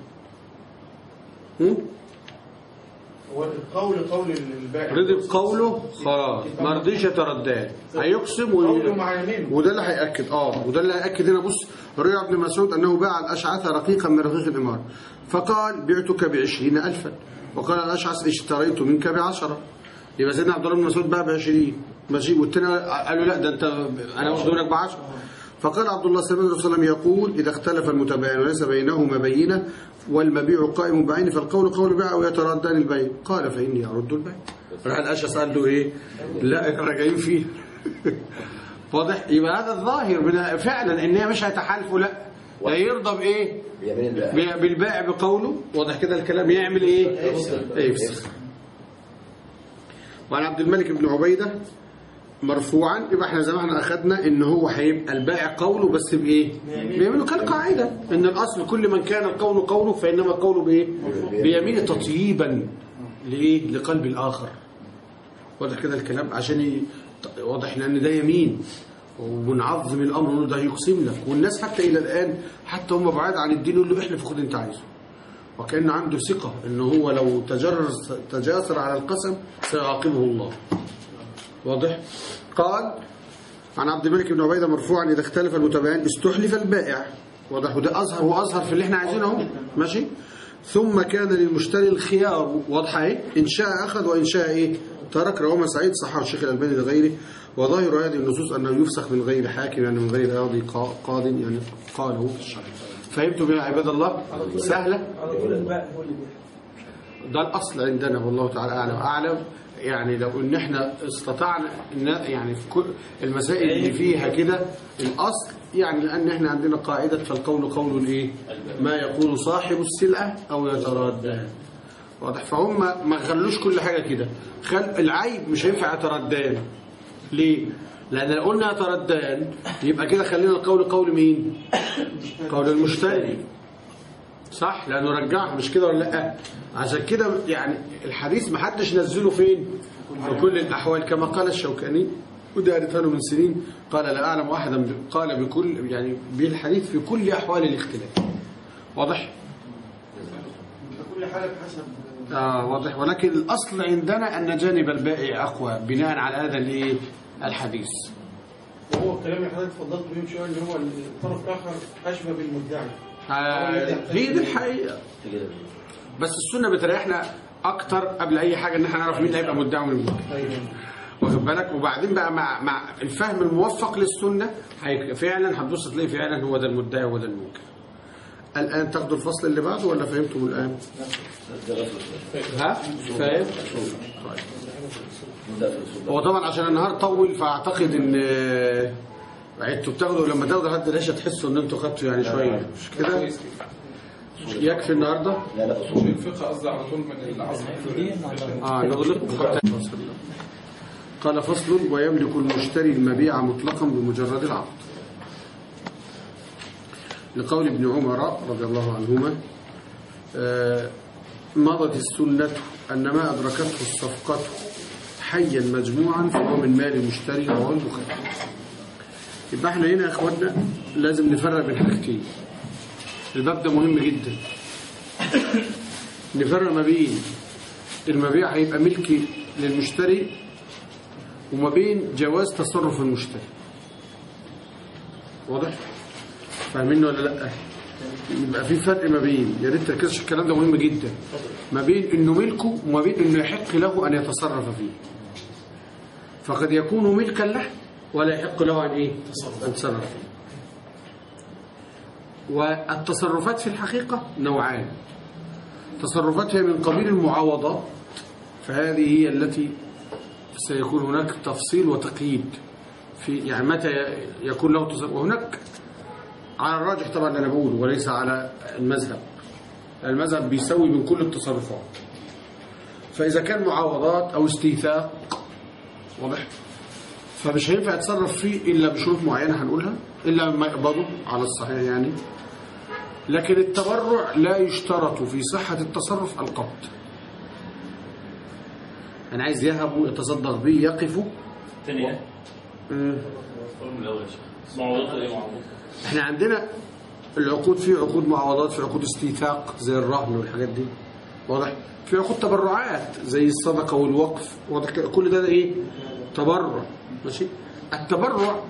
هو القول قول البائع، رضي بقوله خلاص، ما رضيش يتردد، هيقسم قوله مع يمينه، وده اللي هيأكد. وده اللي هيأكد هنا. بص، روى ابن مسعود أنه باع الأشعث رقيقا من رقيق الإمار، فقال: بعتك ب20,000، وقال الأشعث: اشتريت منك ب10. يبقى سيدنا عبد الله بن مسعود باع ب20، ماشي، والتاني قال له: لا، ده انت انا واخد منك ب10. فقال عبد الله صلى الله عليه وسلم يقول: إذا اختلف المتبايعان وليس بينهما بينة والمبيع قائم بعينه فالقول قول البائع ويتردان البيع. قال: فإني أرد البيع. راح الأشعث قال له إيه؟ لا، راجعين فيه. واضح؟ يبقى هذا الظاهر فعلا ان هي مش هيتحالفوا، لا يرضى بايه؟ بالبائع بقوله. واضح كده الكلام؟ يعمل ايه؟ يفسخ. وعن عبد الملك بن عبيدة مرفوعا، يبقى احنا زي ما احنا اخذنا ان هو هيبقى البائع قوله بس بايه؟ بيعملوا كالقاعده ان الاصل كل من كان القول قوله فانما قوله بايه؟ بيمين تطييبا لايه؟ لقلب الاخر. واضح كده الكلام؟ عشان واضح لان ده يمين وبنعظم الامر ونقول ده يقسم لك، والناس حتى الى الان حتى هم بعاد عن الدين يقول له احلف خد انت عايزه، وكأن عنده ثقه ان هو لو تجاسر على القسم سيعاقبه الله. واضح؟ قال عن عبد الملك بن عبيدة مرفوعا: إذا اختلف المتبايعان استحلف البائع. واضح؟ وده أظهر وأظهر في اللي احنا عايزينه اهو، ماشي. ثم كان للمشتري الخيار. واضحة ايه؟ إن شاء أخذ وإن شاء ايه؟ ترك. رواه سعيد صححه الشيخ الألباني لغيره. وظاهر هذه النصوص أنه يفسخ من غير حاكم، يعني من غير قاضي قاض، يعني قاله في الشرع. فهمتوا بها عباد الله؟ سهلة؟ ده الأصل عندنا والله تعالى أعلم. يعني لو ان احنا استطعنا يعني في كل المسائل اللي فيها كده الاصل، يعني لان احنا عندنا قاعده فالقول قول الايه؟ ما يقول صاحب السلعه او يتردد. واضح؟ فهم ما خلوش كل حاجه كده، العيب مش هينفع يتردد. ليه؟ لان لو قلنا يتردد يبقى كده خلينا القول قول مين؟ قول المشتري، صح؟ لانه رجعها، مش كده ولا لا؟ عشان كده يعني الحديث ما حدش نزله فين؟ في كل الاحوال، كما قال الشوكاني وده قريتها له من سنين، قال لا اعلم احدا قال بكل، يعني بالحديث في كل احوال الاختلاف. واضح؟ كل حاله بحسب واضح. ولكن الاصل عندنا ان جانب البائع اقوى بناء على هذا الايه؟ الحديث. وهو الكلام اللي حضرتك اتفضلت بيه شويه اللي هو الطرف الاخر اشبه بالمدعي. هي دي الحقيقه. بس السنه بتريحنا اكتر قبل اي حاجه ان احنا نعرف مين هيبقى مدعي ومين. واخد بالك. وبعدين بقى مع الفهم الموفق للسنه فعلا هتبص تلاقي فعلا هو ده المدعي وهو ده المنكر. الان تاخدوا الفصل اللي بعده ولا فهمتم الان؟ ها فاهم؟ هو طبعا عشان النهار طول فاعتقد ان انتوا بتاخدوا لما تاخدوا لحد العشاء تحسوا ان انتوا خدتوا يعني شويه مش كده؟ يكفي النهارده؟ لا اصول الفقه قصدي على طول من العصر. نقول قال فصل ويملك المشتري المبيع مطلقا بمجرد العقد لقول ابن عمر رضي الله عنهما مضت السنة أن ما أدركته الصفقة حيا مجموعا فهو من مال المشتري رواه البخاري. يبقى احنا هنا يا اخواننا لازم نفرق بين حاجتين. الباب ده مهم جدا. نفرق ما بين المبيع هيبقى ملكي للمشتري وما بين جواز تصرف المشتري. واضح؟ فاهمين ولا لا؟ يبقى في فرق ما بين، يا ريت تركزوا الكلام ده مهم جدا، ما بين انه ملكه وما بين انه يحق له ان يتصرف فيه. فقد يكون ملكا له ولا يحق له ان ايه؟ ان يتصرف فيه. والتصرفات في الحقيقه نوعان. تصرفات هي من قبيل المعاوضات، فهذه هي التي سيكون هناك تفصيل وتقييد في يعني متى يكون له تصرف، وهناك على الراجح طبعا انا بقول وليس على المذهب. المذهب بيسوي من كل التصرفات. فاذا كان معاوضات او استيثاق واضح فمش هينفع يتصرف فيه الا بشروط معينه هنقولها، الا لما يقبضه على الصحيح يعني. لكن التبرع لا يشترط في صحه التصرف القبض. انا عايز يهب يتصدق به يقف ثانيه من الاول يا شيخ. معاوضات ايه معاوضات؟ احنا عندنا العقود، في عقود معاوضات، في عقود استيثاق زي الرهن والحاجات دي واضح، في عقود تبرعات زي الصدقه والوقف واضح. كل ده ايه؟ تبرع. ماشي. التبرع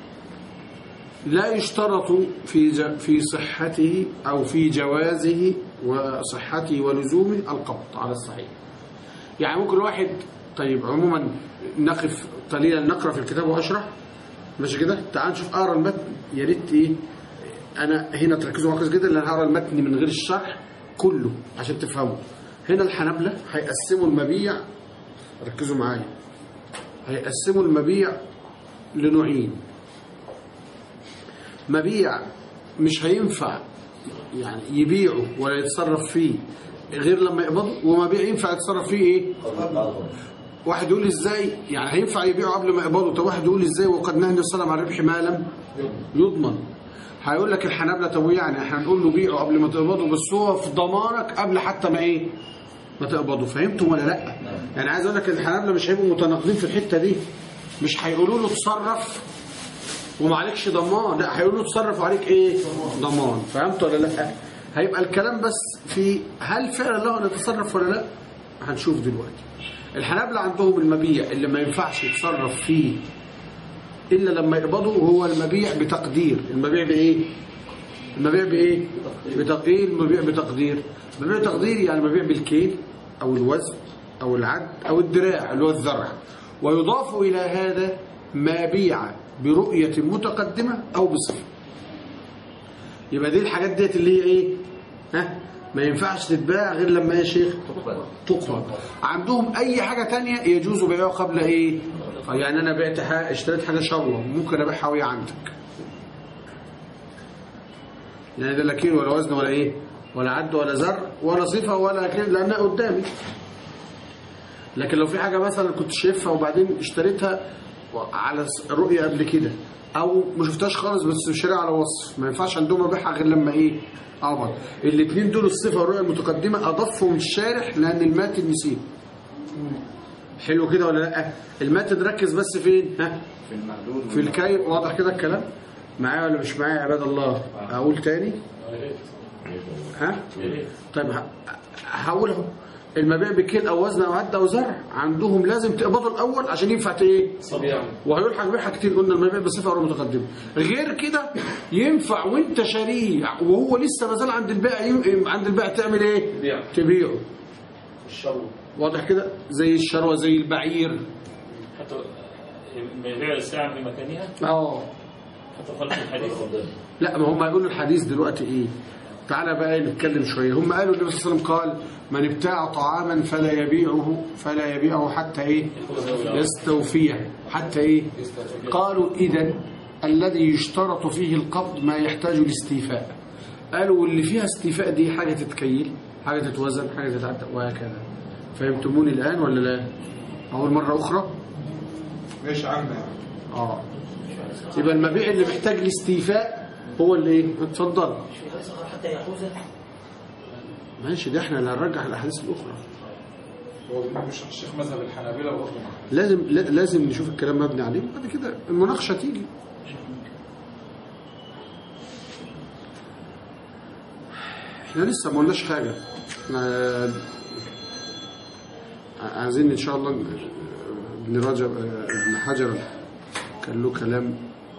لا يشترط في صحته او في جوازه وصحته ولزومه القبض على الصحيح. يعني ممكن الواحد طيب عموما نقف قليلا نقرا في الكتاب واشرح ماشي كده. تعال نشوف اقرا المتن يا ريت ايه. انا هنا تركزوا معايا جدا لان هقرا المتن من غير الشرح كله عشان تفهموا. هنا الحنابلة هيقسموا المبيع، ركزوا معايا، هيقسموا المبيع لنوعين. مبيع مش هينفع يعني يبيعه ولا يتصرف فيه غير لما يقبضه، ومبيع ينفع يتصرف فيه ايه؟ واحد يقول ازاي يعني هينفع يبيعه قبل ما يقبضه؟ طب واحد يقول ازاي وقد نهى النبي صلى الله عليه وسلم عن ربح ما لم يضمن. هيقول لك الحنابلة طب يعني احنا هنقول له بيعه قبل ما تقبضه بس هو في ضمانك قبل حتى ما ايه؟ ما تقبضوا. فهمتم ولا لا؟ يعني عايز اقول لك الحنابلة مش هيبقوا متناقضين في الحته دي. مش هيقولوا له تصرف وما عليكش ضمان، لا هيقولوا له تصرف وعليك ايه؟ ضمان. فهمت ولا لا؟ هيبقى الكلام بس في هل فعلا له ان يتصرف ولا لا؟ هنشوف دلوقتي. الحنابلة عندهم المبيع اللي ما ينفعش يتصرف فيه الا لما يقبضوا هو المبيع بتقدير. المبيع بايه؟ المبيع بايه؟ بتقدير. المبيع بتقدير، المبيع بتقدير يعني المبيع بالكيل او الوزن او العد او الدراع اللي هو الذرع. ويضاف الى هذا ما بيع برؤية متقدمة او بصفة. يبقى دي الحاجات ديت اللي هي ايه؟ ها؟ ما ينفعش تتباع غير لما يا شيخ تقبض. عندهم اي حاجة تانية يجوز بيعها قبل ايه؟ يعني انا بعت اشتريت حاجة شروة ممكن ابيعها وهي عندك، يعني ده لا كيلو ولا وزن ولا ايه ولا عد ولا زر ولا صفة ولا كيلو لانها قدامي. لكن لو في حاجة مثلا كنت شايفها وبعدين اشتريتها على رؤية قبل كده او ما شفتهاش خالص بس شاريها على وصف، ما ينفعش عندهم ابيعها غير لما ايه؟ اقبض. الاثنين دول الصفة والرؤية المتقدمة اضافهم الشارح لان الماتن نسيه. حلو كده ولا لا؟ الماتن ركز بس فين؟ ها؟ في المعدود في الكيل. واضح كده الكلام؟ معايا ولا مش معايا يا عباد الله؟ اقول تاني؟ ها؟ طيب هقول اهو. المبيع بكيل او وزن او عد او زرع عندهم لازم تقبضه الاول عشان ينفع ايه؟ وهيلحق بيه حاجتين قلنا المبيع بصفه او متقدمه. غير كده ينفع وانت شاريه وهو لسه ما زال عند البائع تعمل ايه؟ تبيعه. الشروة واضح كده؟ زي الشروه زي البعير بيع الساعة في مكانها فتخالف الحديث. لا، ما هم هيقولوا الحديث دلوقتي ايه. تعالى بقى نتكلم شويه. هم قالوا النبي صلى الله عليه وسلم قال من ابتاع طعاما فلا يبيعه حتى ايه يستوفيه. حتى ايه؟ قالوا اذا الذي يشترط فيه القبض ما يحتاج لاستيفاء. قالوا اللي فيها استيفاء دي حاجه تتكيل، حاجه تتوزن، حاجه تتعدى، وهكذا. فهمتموني الان ولا لا؟ اول مره اخرى مش عامة. يبقى المبيع اللي محتاج الاستيفاء هو اللي ايه؟ اتفضل. حتى يحوزه. ماشي، ده احنا اللي هنرجح الاحاديث الاخرى. هو مش الشيخ مذهب الحنابلة برضه. لازم نشوف الكلام مبني عليه، بعد كده المناقشه تيجي. احنا لسه ما قلناش حاجه. احنا عايزين ان شاء الله ابن رجب ابن حجر كان له كلام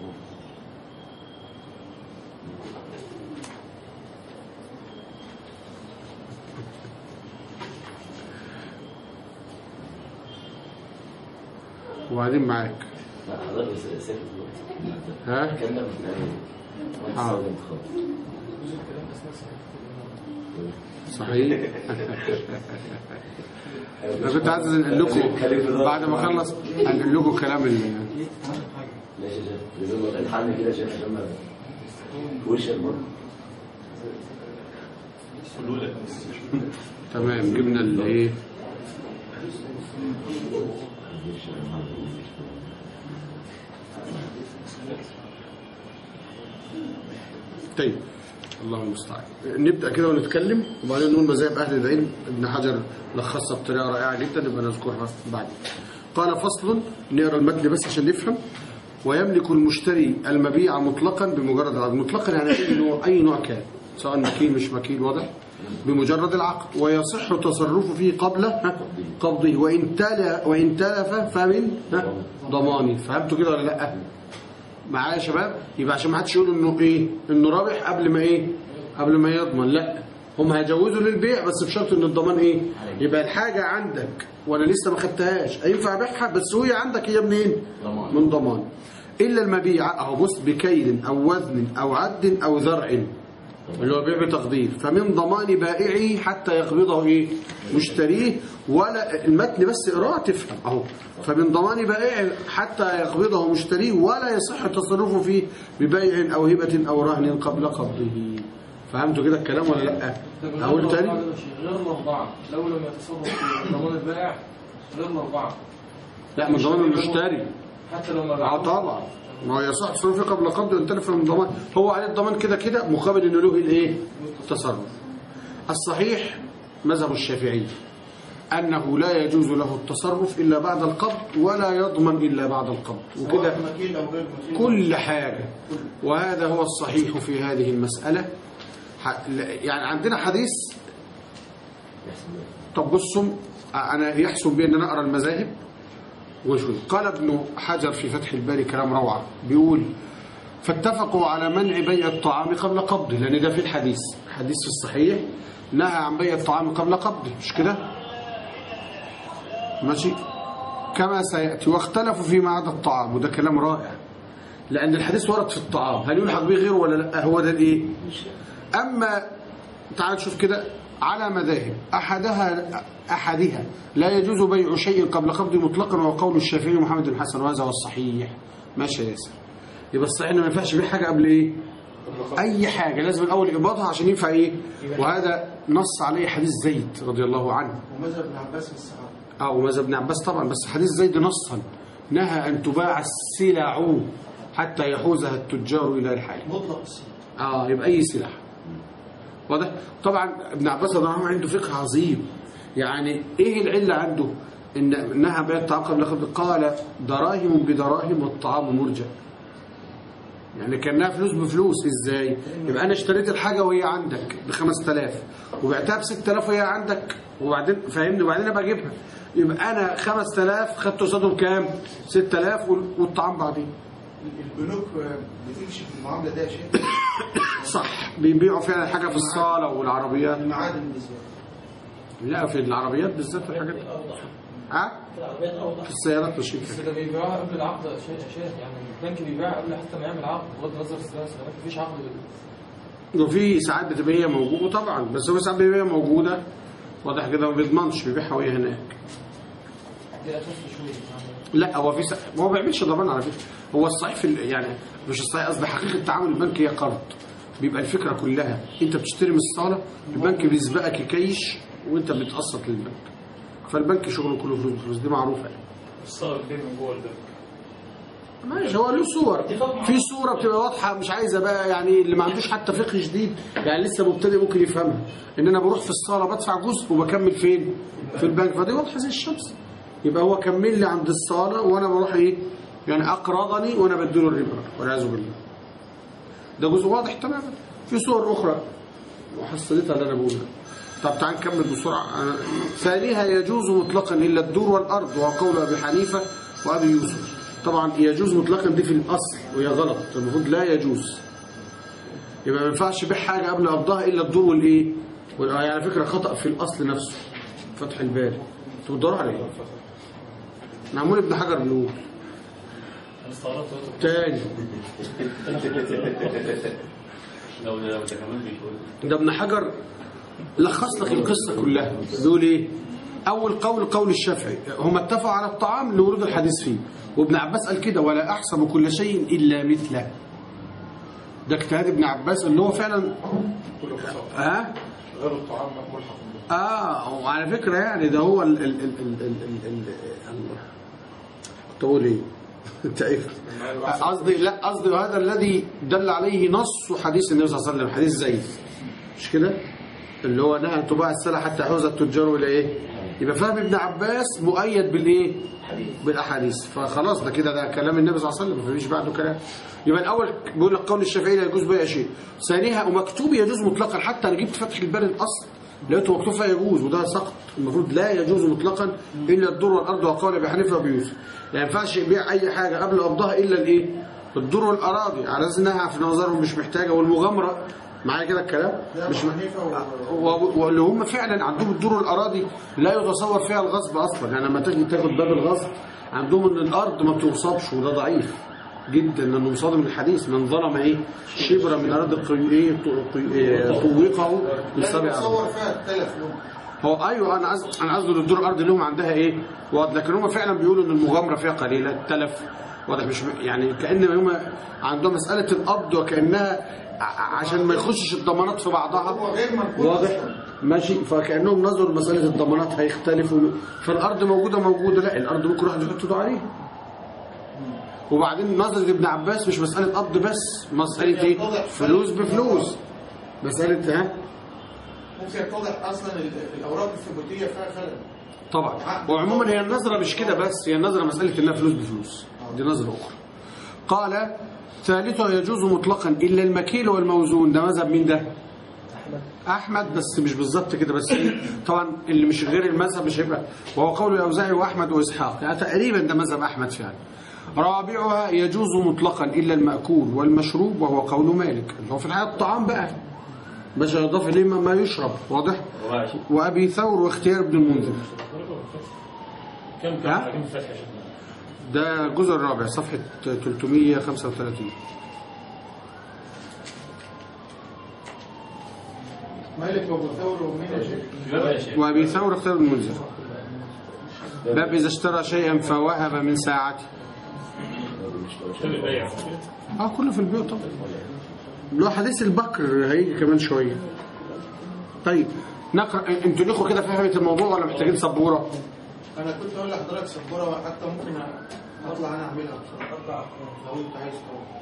وبعدين معاك. حضرتك ساكت دلوقتي. ها؟ كلام صحيح. انا كنت عايز انقل لكم بعد ما اخلص انقل لكم كلام ماشي يا شيخ. لازم الحل كده يا شيخ عشان ما وش المره. تمام. جبنا الايه؟ طيب، الله المستعان. نبدأ كده ونتكلم وبعدين نقول مذاهب أهل العلم. ابن حجر لخصها بطريقة رائعة جدا، نبقى نذكرها بعدين. قال فصل، نقرأ المتن بس عشان نفهم. ويملك المشتري المبيع مطلقا بمجرد العقد. مطلقا يعني أي نوع كان، سواء مكيل مش مكيل، واضح؟ بمجرد العقد. ويصح تصرفه فيه قبل قبضه، وإن تلف فمن ضمانه. فهمتوا كده ولا لأ؟ معايا يا شباب؟ يبقى عشان ما حدش يقول انه ايه، انه رابح قبل ما يضمن. لا، هم هيجوزوا للبيع بس بشرط ان الضمان ايه؟ يبقى الحاجه عندك وانا لسه ما خدتهاش، ينفع ابيعها بس هي عندك، هي منين؟ من ضمان. الا المبيع اهو، بص، بكيل او وزن او عد او زرع، اللي هو بيع بتقدير، فمن ضمان بائعه حتى يقبضه ايه؟ مشتريه. ولا المتن بس اقراه تفهم اهو. فمن ضمان بائعه حتى يقبضه مشتريه، ولا يصح التصرف فيه ببيع او هبه او رهن قبل قبضه. فهمتوا كده الكلام ولا لا؟ اقول تاني. غير الاربعه لو لم يتصرف في ضمان البائع، غير الاربعه. لا، من ضمان المشتري حتى لو ما طبعا. ما هو يصح التصرف قبل قبضه وان تلف من ضمان. هو عليه الضمان كده مقابل انه له الايه؟ التصرف. الصحيح مذهب الشافعي انه لا يجوز له التصرف الا بعد القبض، ولا يضمن الا بعد القبض، وكده كل حاجه. وهذا هو الصحيح في هذه المساله. يعني عندنا حديث. طب بصوا، انا يحسن بي ان انا اقرا المذاهب وشوي. قال ابن حجر في فتح الباري كلام روعه، بيقول فاتفقوا على منع بيع الطعام قبل قبضه، لان ده في الحديث في الصحيح نهى عن بيع الطعام قبل قبضه، مش كده؟ ماشي كما سياتي. واختلفوا فيما عدا الطعام، وده كلام رائع لان الحديث ورد في الطعام، هل يلحق به غيره ولا لا؟ هو ده الايه. اما تعال شوف كده على مذاهب، احدها لا يجوز بيع شيء قبل قبضه مطلقا، وهو قول الشافعي ومحمد بن حسن، وهذا هو الصحيح. ماشي يا ياسر. يبقى الصحيح انه ما ينفعش بيع حاجه قبل ايه؟ اي حاجه لازم الاول يقبضها عشان ينفع ايه. وهذا نص عليه حديث زيد رضي الله عنه، ومذهب ابن عباس في الصحابه. ومذهب ابن عباس طبعا، بس حديث زيد نصا نهى ان تباع السلع حتى يحوزها التجار الى رحاله. مطلق السلع. يبقى اي سلع. واضح؟ طبعا ابن عباس رضي الله عنه عنده فقه عظيم. يعني ايه العله عنده؟ ان نهى بيع الطعام قبل قبضه. قال دراهم بدراهم والطعام مرجع. يعني كانها فلوس بفلوس. ازاي؟ يبقى انا اشتريت الحاجه وهي عندك ب5000 وبعتها ب6000 وهي عندك، وبعدين فاهمني، وبعدين ابقى اجيبها. يبقى انا 5000 خدت قصادهم كام؟ 6000 والطعام بعدين. البنوك بتمشي في المعامله دي يا شيخ؟ صح، بيبيعوا فعلا حاجه في الصاله والعربيات. المعادن بالذات. لا، في العربيات بالذات، في الحاجات في السيارات مش بس ده بيبيعوها قبل العقد يا شيخ، يعني البنك بيبيعها قبل حتى ما يعمل عقد بغض النظر السلامات، مفيش عقد. وفي ساعات بتبقى هي موجوده طبعا، بس هو ساعات بتبقى هي موجوده واضح كده ما بيضمنش بيبيعها وهي هناك. دي اخف شويه. لا هو في هو ما بيعملش ضمان على فكره. هو الصحيح في يعني مش الصحيح، قصدي حقيقه تعامل البنك هي قرض. بيبقى الفكره كلها انت بتشتري من الصاله، البنك بيسبقك يكيش وانت بتقسط للبنك. فالبنك شغله كله فلوس، دي معروفه يعني. الصور دي من جوه البنك ماشي، هو له صور، في صوره بتبقى واضحه مش عايزه بقى يعني اللي ما عندوش حتى فقه جديد يعني لسه مبتدئ ممكن يفهمها، ان انا بروح في الصاله بدفع جزء وبكمل فين؟ في البنك، فدي واضحه زي الشمس. يبقى هو كمل لي عند الصاله وانا بروح ايه؟ يعني اقرضني وانا بديله الربا والعياذ بالله. ده جزء واضح تماما. في صور اخرى وحصلتها اللي انا بقولها. طب تعال نكمل بسرعه. ثانيها يجوز مطلقا الا الدور والارض، وقول ابي حنيفه وابي يوسف. طبعا يجوز مطلقا دي في الاصل وهي غلط، المفروض لا يجوز. يبقى ما ينفعش بيع حاجه قبل قبضها الا الدور والايه؟ يعني على فكره خطا في الاصل نفسه. فتح الباري انتوا بتدوروا على ايه؟ معمول ابن حجر بيقول تاني ده ابن حجر لخص لك القصه كلها. بيقول ايه؟ اول قول الشافعي، هم اتفقوا على الطعام لورود الحديث فيه، وابن عباس قال كده ولا احسب كل شيء الا مثله. ده اجتهاد ابن عباس اللي هو فعلا غير الطعام ملحق. وعلى فكره يعني ده هو تقول ايه؟ انت ايه؟ قصدي هذا الذي دل عليه نص حديث النبي صلى الله عليه وسلم، حديث زيد مش كده؟ اللي هو نهى تباع السلع حتى يحوز التجار الى ايه؟ يبقى فهم ابن عباس مؤيد بالايه؟ بالاحاديث. فخلاص ده كده ده كلام النبي صلى الله عليه وسلم، مفيش بعده كلام. يبقى الاول بيقول لك قول الشافعي لا يجوز بيع شيء. ثانيها ومكتوب يجوز مطلقا، حتى انا جبت فتح الباري الاصل لقيته مكتوب فيها يجوز، وده سقط. المفروض لا يجوز مطلقا الا الدور والارض، وقال ابي حنيفه وابي يوسف. يعني ما ينفعش يبيع اي حاجه قبل قبضها الا الايه؟ الدور والاراضي، على اساس انها في نظرهم مش محتاجه، والمغامره معايا كده الكلام مش واللي هم فعلا عندهم الدور والاراضي لا يتصور فيها الغصب اصلا. يعني لما تيجي تاخد باب الغصب عندهم ان الارض ما بتغصبش، وده ضعيف جدا لانه مصادم الحديث من ظلم ايه؟ شبرا من ارض طوقه بالسبع تصور فيها التلف. هو ايوه انا قصدي الدور الارضي اللي هم عندها ايه؟ لكن هم فعلا بيقولوا ان المغامره فيها قليله، التلف واضح مش يعني كأن هم عندهم مساله القبض وكانها عشان ما يخشش الضمانات في بعضها واضح ماشي. فكأنهم نظروا مسألة الضمانات هيختلفوا، فالأرض موجودة لا الأرض ممكن واحد يحط له عليها. وبعدين نظرة ابن عباس مش مسألة قبض بس، مسألة ايه؟ فلوس بفلوس، مسألة ممكن يتضح أصلا الأوراق الثبوتية فيها خلل طبعا. وعموما هي النظرة مش كده بس، هي النظرة مسألة انها فلوس بفلوس، دي نظرة أخرى. قال ثالثها يجوز مطلقا إلا المكيل والموزون. ده مذهب مين ده؟ أحمد، بس مش بالظبط كده، بس طبعا اللي مش غير المذهب مش هيبقى، وهو قول الأوزاعي وأحمد وإسحاق، يعني تقريبا ده مذهب أحمد فعلا. رابعها يجوز مطلقا إلا المأكول والمشروب، وهو قول مالك اللي هو في الحقيقة الطعام بقى مش هيضاف إليه ما يشرب واضح. وأبي ثور واختيار ابن المنذر. كم فتح ده الجزء الرابع صفحة 335. مالك وابو ثور ومين يا شيخ؟ وابي ثور اختار المنذر. باب إذا اشترى شيئا فوهب من ساعته. كله في البيع طبعا. لو حديث البكر هيجي كمان شوية. طيب نقرأ. انتوا ليكوا كده فهمت الموضوع ولا محتاجين سبورة؟ انا كنت اقول لحضرتك سبوره، حتى ممكن اطلع انا اعملها لو انت عايز.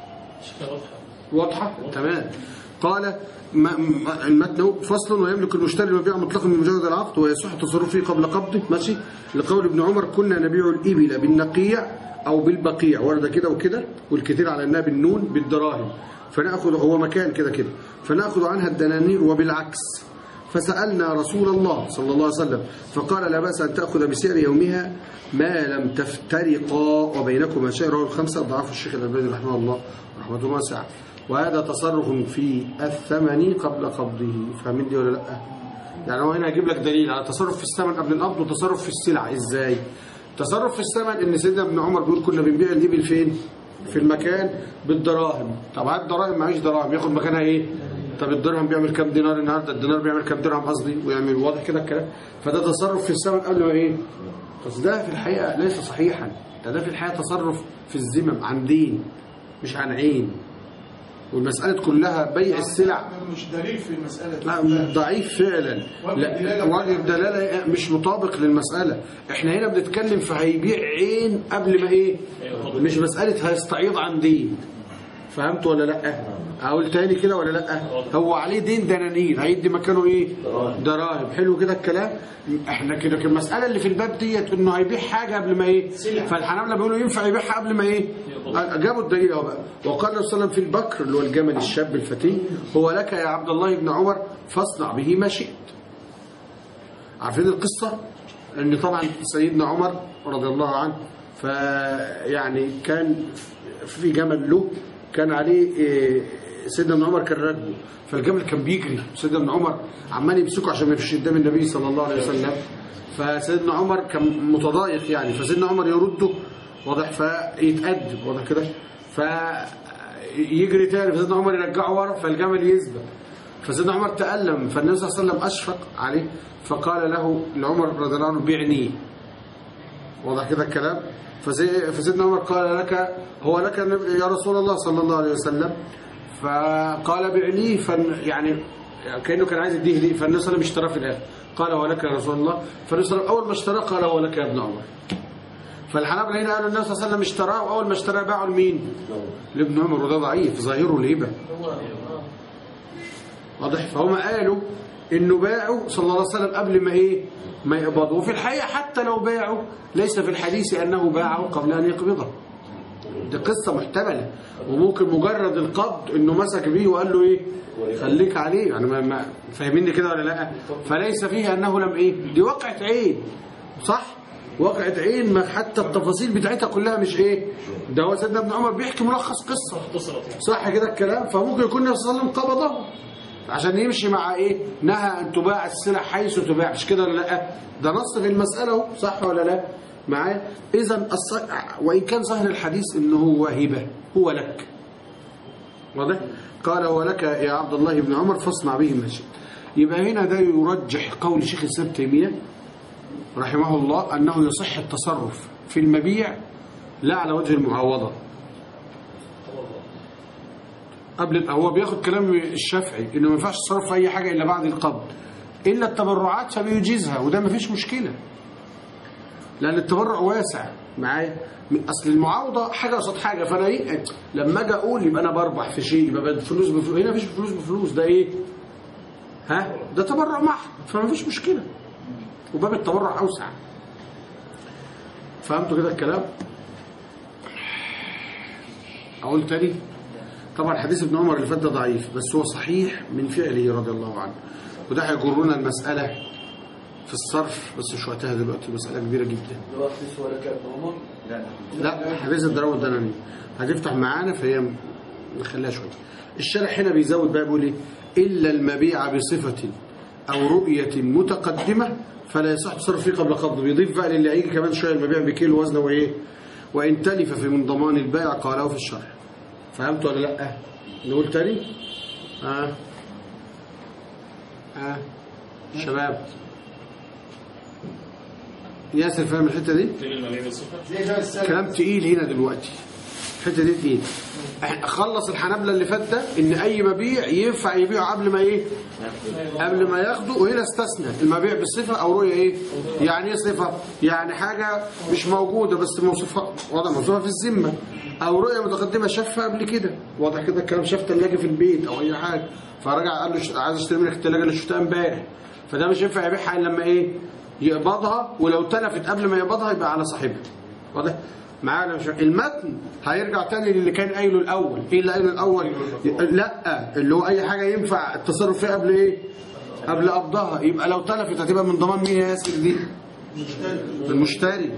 واضحه تمام. قال المتن فصل. ويملك المشتري المبيع مطلقا من مجرد العقد، ويصح التصرف فيه قبل قبضه ماشي. لقول ابن عمر كنا نبيع الابل بالنقيع او بالبقيع، ورد كده وكده، والكثير على انها بالنون بالدراهم، فناخذ هو مكان كده فناخذ عنها الدنانير وبالعكس. فسألنا رسول الله صلى الله عليه وسلم فقال لا بأس أن تأخذ بسعر يومها ما لم تفترقا وبينكما شيء. رواه الخمسة، ضعف الشيخ الألباني رحمه الله رحمة واسعة. وهذا تصرف في الثمن قبل قبضه. فاهمين دي ولا لا؟ يعني هو هنا هيجيب لك دليل على تصرف في الثمن قبل القبض وتصرف في السلعة. ازاي؟ تصرف في الثمن ان سيدنا ابن عمر بيقول كنا بنبيع الابل فين؟ في المكان بالدراهم. طب هات دراهم، معيش دراهم، ياخد مكانها ايه؟ طب الدرهم بيعمل كام دينار النهارده؟ الدينار بيعمل كام درهم قصدي، ويعمل واضح كده الكلام. فده تصرف في الثمن قبل ما ايه؟ بس ده في الحقيقة ليس صحيحا. ده في الحقيقة تصرف في الذمم عن دين مش عن عين. والمسألة كلها بيع السلع مش دليل في المسألة. لا ضعيف فعلا. وجه الدلالة مش مطابق للمسألة. احنا هنا بنتكلم في هيبيع عين قبل ما ايه؟ مش مسألة هيستعيض عن دين. فهمت ولا لا؟ اقول تاني كده ولا لا؟ هو عليه دين دنانير، هيدي مكانه ايه؟ دراهم. حلو كده الكلام. احنا كده المسألة اللي في الباب ديت انه هيبيع حاجة قبل ما ايه؟ فالحنابلة بيقولوا ينفع يبيعها قبل ما ايه؟ جابوا الدليل اهو بقى. وقال النبي صلى الله عليه وسلم في البكر اللي هو الجمل الشاب الفتي: هو لك يا عبد الله بن عمر فاصنع به ما شئت. عارفين القصة؟ ان طبعا سيدنا عمر رضي الله عنه فيعني كان في جمل له كان عليه سيدنا ابن عمر كان راكبه، فالجمل كان بيجري، سيدنا ابن عمر عمال يمسكه عشان ما يمشيش قدام النبي صلى الله عليه وسلم. فسيدنا عمر كان متضايق يعني، فسيدنا عمر يرده واضح، فيتأدب واضح كده، فيجري تاني، فسيدنا عمر يرجعه ورا فالجمل يثبت. فسيدنا عمر تألم، فالنبي صلى الله عليه وسلم أشفق عليه فقال له لعمر رضي الله عنه: بعني. واضح كده الكلام. فسيدنا عمر قال: لك هو لك يا رسول الله صلى الله عليه وسلم. فقال: بعني. يعني كأنه كان عايز يديه ليه، فالنبي صلى الله عليه وسلم اشتراه في الآخر، قال: هو لك يا رسول الله. فالنبي صلى الله عليه وسلم أول ما اشتراه قال: هو لك يا ابن عمر. فالحنابلة هنا قالوا النبي صلى الله عليه وسلم اشتراه، وأول ما اشتراه باعه لمين؟ لابن عمر، وده ضعيف ظاهره الهبة. واضح. فهم قالوا انه باعوا صلى الله عليه وسلم قبل ما ايه؟ ما يقبضه. وفي الحقيقة حتى لو باعوا ليس في الحديث انه باعه قبل ان يقبضه. دي قصة محتملة، وممكن مجرد القبض انه مسك بيه وقال له ايه؟ خليك عليه. يعني ما فاهميني كده ولا لا؟ فليس فيه انه لم ايه؟ دي وقعة عين، صح؟ وقعة عين، ما حتى التفاصيل بتاعتها كلها مش ايه؟ ده هو سيدنا ابن عمر بيحكي ملخص قصة، صح كده الكلام؟ فممكن يكون النبي صلى الله عليه وسلم قبضه عشان يمشي مع ايه؟ نهى ان تباع السلع حيث تباع، مش كده ولا لا؟ ده نص في المسألة اهو، صح ولا لا؟ معايا؟ اذا وان كان ظاهر الحديث انه هو هبه، هو لك. واضح؟ قال: هو لك يا عبد الله بن عمر فاصنع به ما شئت. يبقى هنا ده يرجح قول شيخ الاسلام تيمية رحمه الله انه يصح التصرف في المبيع لا على وجه المعاوضة. قبل هو بياخد كلام الشافعي انه ما ينفعش تصرف في اي حاجه الا بعد القبض، الا التبرعات فبيجيزها، وده ما فيش مشكله لان التبرع واسع. معايا؟ اصل المعاوضه حاجه قصاد حاجه، فانا ايه لما اجي اقول يبقى انا بربح في شيء، يبقى فلوس بفلوس. هنا مفيش فلوس بفلوس، ده ايه؟ ده تبرع محض، فما فيش مشكله، وباب التبرع اوسع. فهمتوا كده الكلام؟ اقول تاني. طبعا حديث ابن عمر اللي فات ده ضعيف، بس هو صحيح من فعله رضي الله عنه، وده هيجرنا المسألة في الصرف، بس مش وقتها دلوقتي، مسألة كبيرة جدا. حديث ولا كان ابن عمر؟ لا، حديث الدراوة الدنانية هتفتح معانا، فهي نخليها شوية. الشارح هنا بيزود بقى، بيقول ايه؟ إلا المبيع بصفة أو رؤية متقدمة فلا يصح تصرف فيه قبل قبضه. بيضيف بقى للي هيجي كمان شوية: المبيع بكيلو وزنه وايه؟ وإن تلف في من ضمان البائع قاله في الشرح. فهمت ولا لا؟ نقول تاني؟ شباب ياسر فاهم الحته دي؟ كلام تقيل هنا دلوقتي، الحته دي تقيل. خلص الحنابلة اللي فات ده ان اي مبيع ينفع يبيعه قبل ما ايه؟ قبل ما ياخده. وهنا استثنى المبيع بالصفه او رؤيه ايه؟ يعني ايه صفه؟ يعني حاجه مش موجوده بس موصوفه، واضح، موصوفه في الذمه، او رؤيه متقدمه شافها قبل كده. واضح كده الكلام؟ شاف ثلاجه في البيت او اي حاجه، فرجع قال له عايز اشتري منك الثلاجه اللي شفتها امبارح، فده مش ينفع يبيعها الا لما ايه؟ يقبضها، ولو تلفت قبل ما يقبضها يبقى على صاحبها. واضح؟ معانا المتن هيرجع تاني للي كان قايله الاول. ايه اللي قايله الاول؟ لا، اللي هو اي حاجه ينفع التصرف فيها قبل ايه؟ قبل قبضها. يبقى لو تلفت هتبقى من ضمان مين يا ياسر دي؟ المشتري.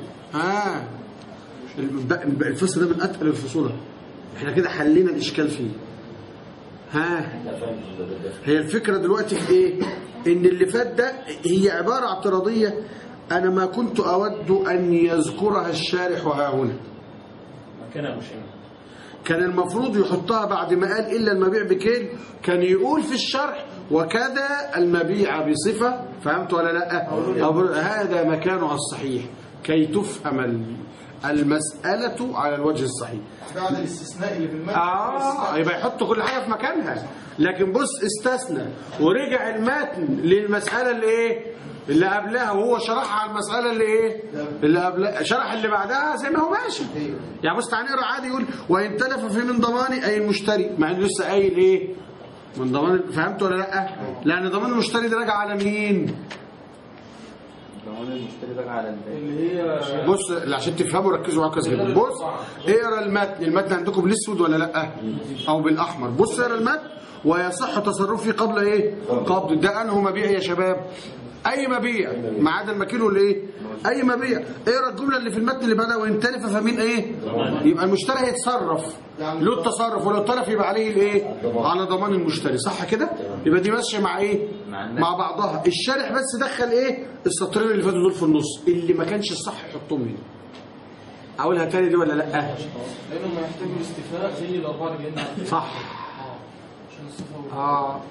الفصل ده من اتقل الفصول، احنا كده حلينا الاشكال فيه. هي الفكره دلوقتي في ايه؟ ان اللي فات ده هي عبارة اعتراضية انا ما كنت اود ان يذكرها الشارح ها هنا. مكانها مش هنا. كان المفروض يحطها بعد ما قال إلا المبيع بكيل، كان يقول في الشرح وكذا المبيع بصفة. فهمت ولا لا؟ هذا مكانها الصحيح كي تفهم المسألة على الوجه الصحيح. بعد الاستثناء اللي في المتن يبقى يحط كل حاجة في مكانها. لكن بص استثنى ورجع المتن للمسألة اللي ايه اللي قبلها، وهو شرحها على المسألة اللي ايه اللي قبلها، شرح اللي بعدها زي ما هو ماشي. يعني بص تعالى نقرا عادي، يقول وإن تلف في من ضماني أي المشتري، مع إنه لسه قايل ايه من ضمان. فهمت ولا لا؟ لأن ضمان المشتري ده راجع على مين؟ ضمان المشتري راجع على اللي هي بص عشان تفهموا ركزوا معايا كويس جدا. بص اقرا المتن عندكم بالاسود ولا لا او بالاحمر. بص اقرا المتن ويصح تصرفي قبل ايه قبض. ده انه مبيع يا شباب؟ اي مبيع ما عدا المكيل ولا ايه اي مبيع. اقرا الجمله اللي في المتن اللي بعدها وان تلف فمين ايه. يبقى المشتري هيتصرف له التصرف، ولو تلف يبقى عليه الايه على ضمان المشتري. صح كده؟ يبقى دي ماشيه مع ايه مع بعضها. الشارح بس دخل ايه السطرين اللي فاتوا دول في النص اللي ما كانش الصح يحطهم هنا. اقولها تاني دي ولا لا؟ لانه ما يحتاجوا الاستيفاء زي الاربعه اللي قلنا عليها. صح. عشان الصفه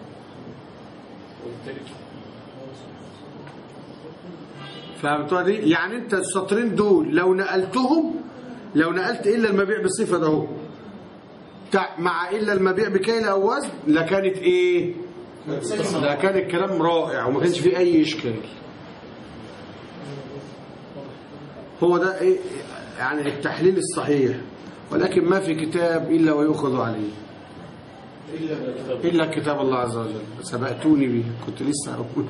فهمتوا دي؟ يعني انت السطرين دول لو نقلتهم، لو نقلت الا المبيع بالصفه ده اهو مع الا المبيع بكيل او وزن لكانت ايه لكان الكلام رائع وما كانش فيه اي اشكال. هو ده ايه يعني التحليل الصحيح، ولكن ما في كتاب الا ويؤخذ عليه الا كتاب الله عز وجل. سبقتوني به كنت لسه اقول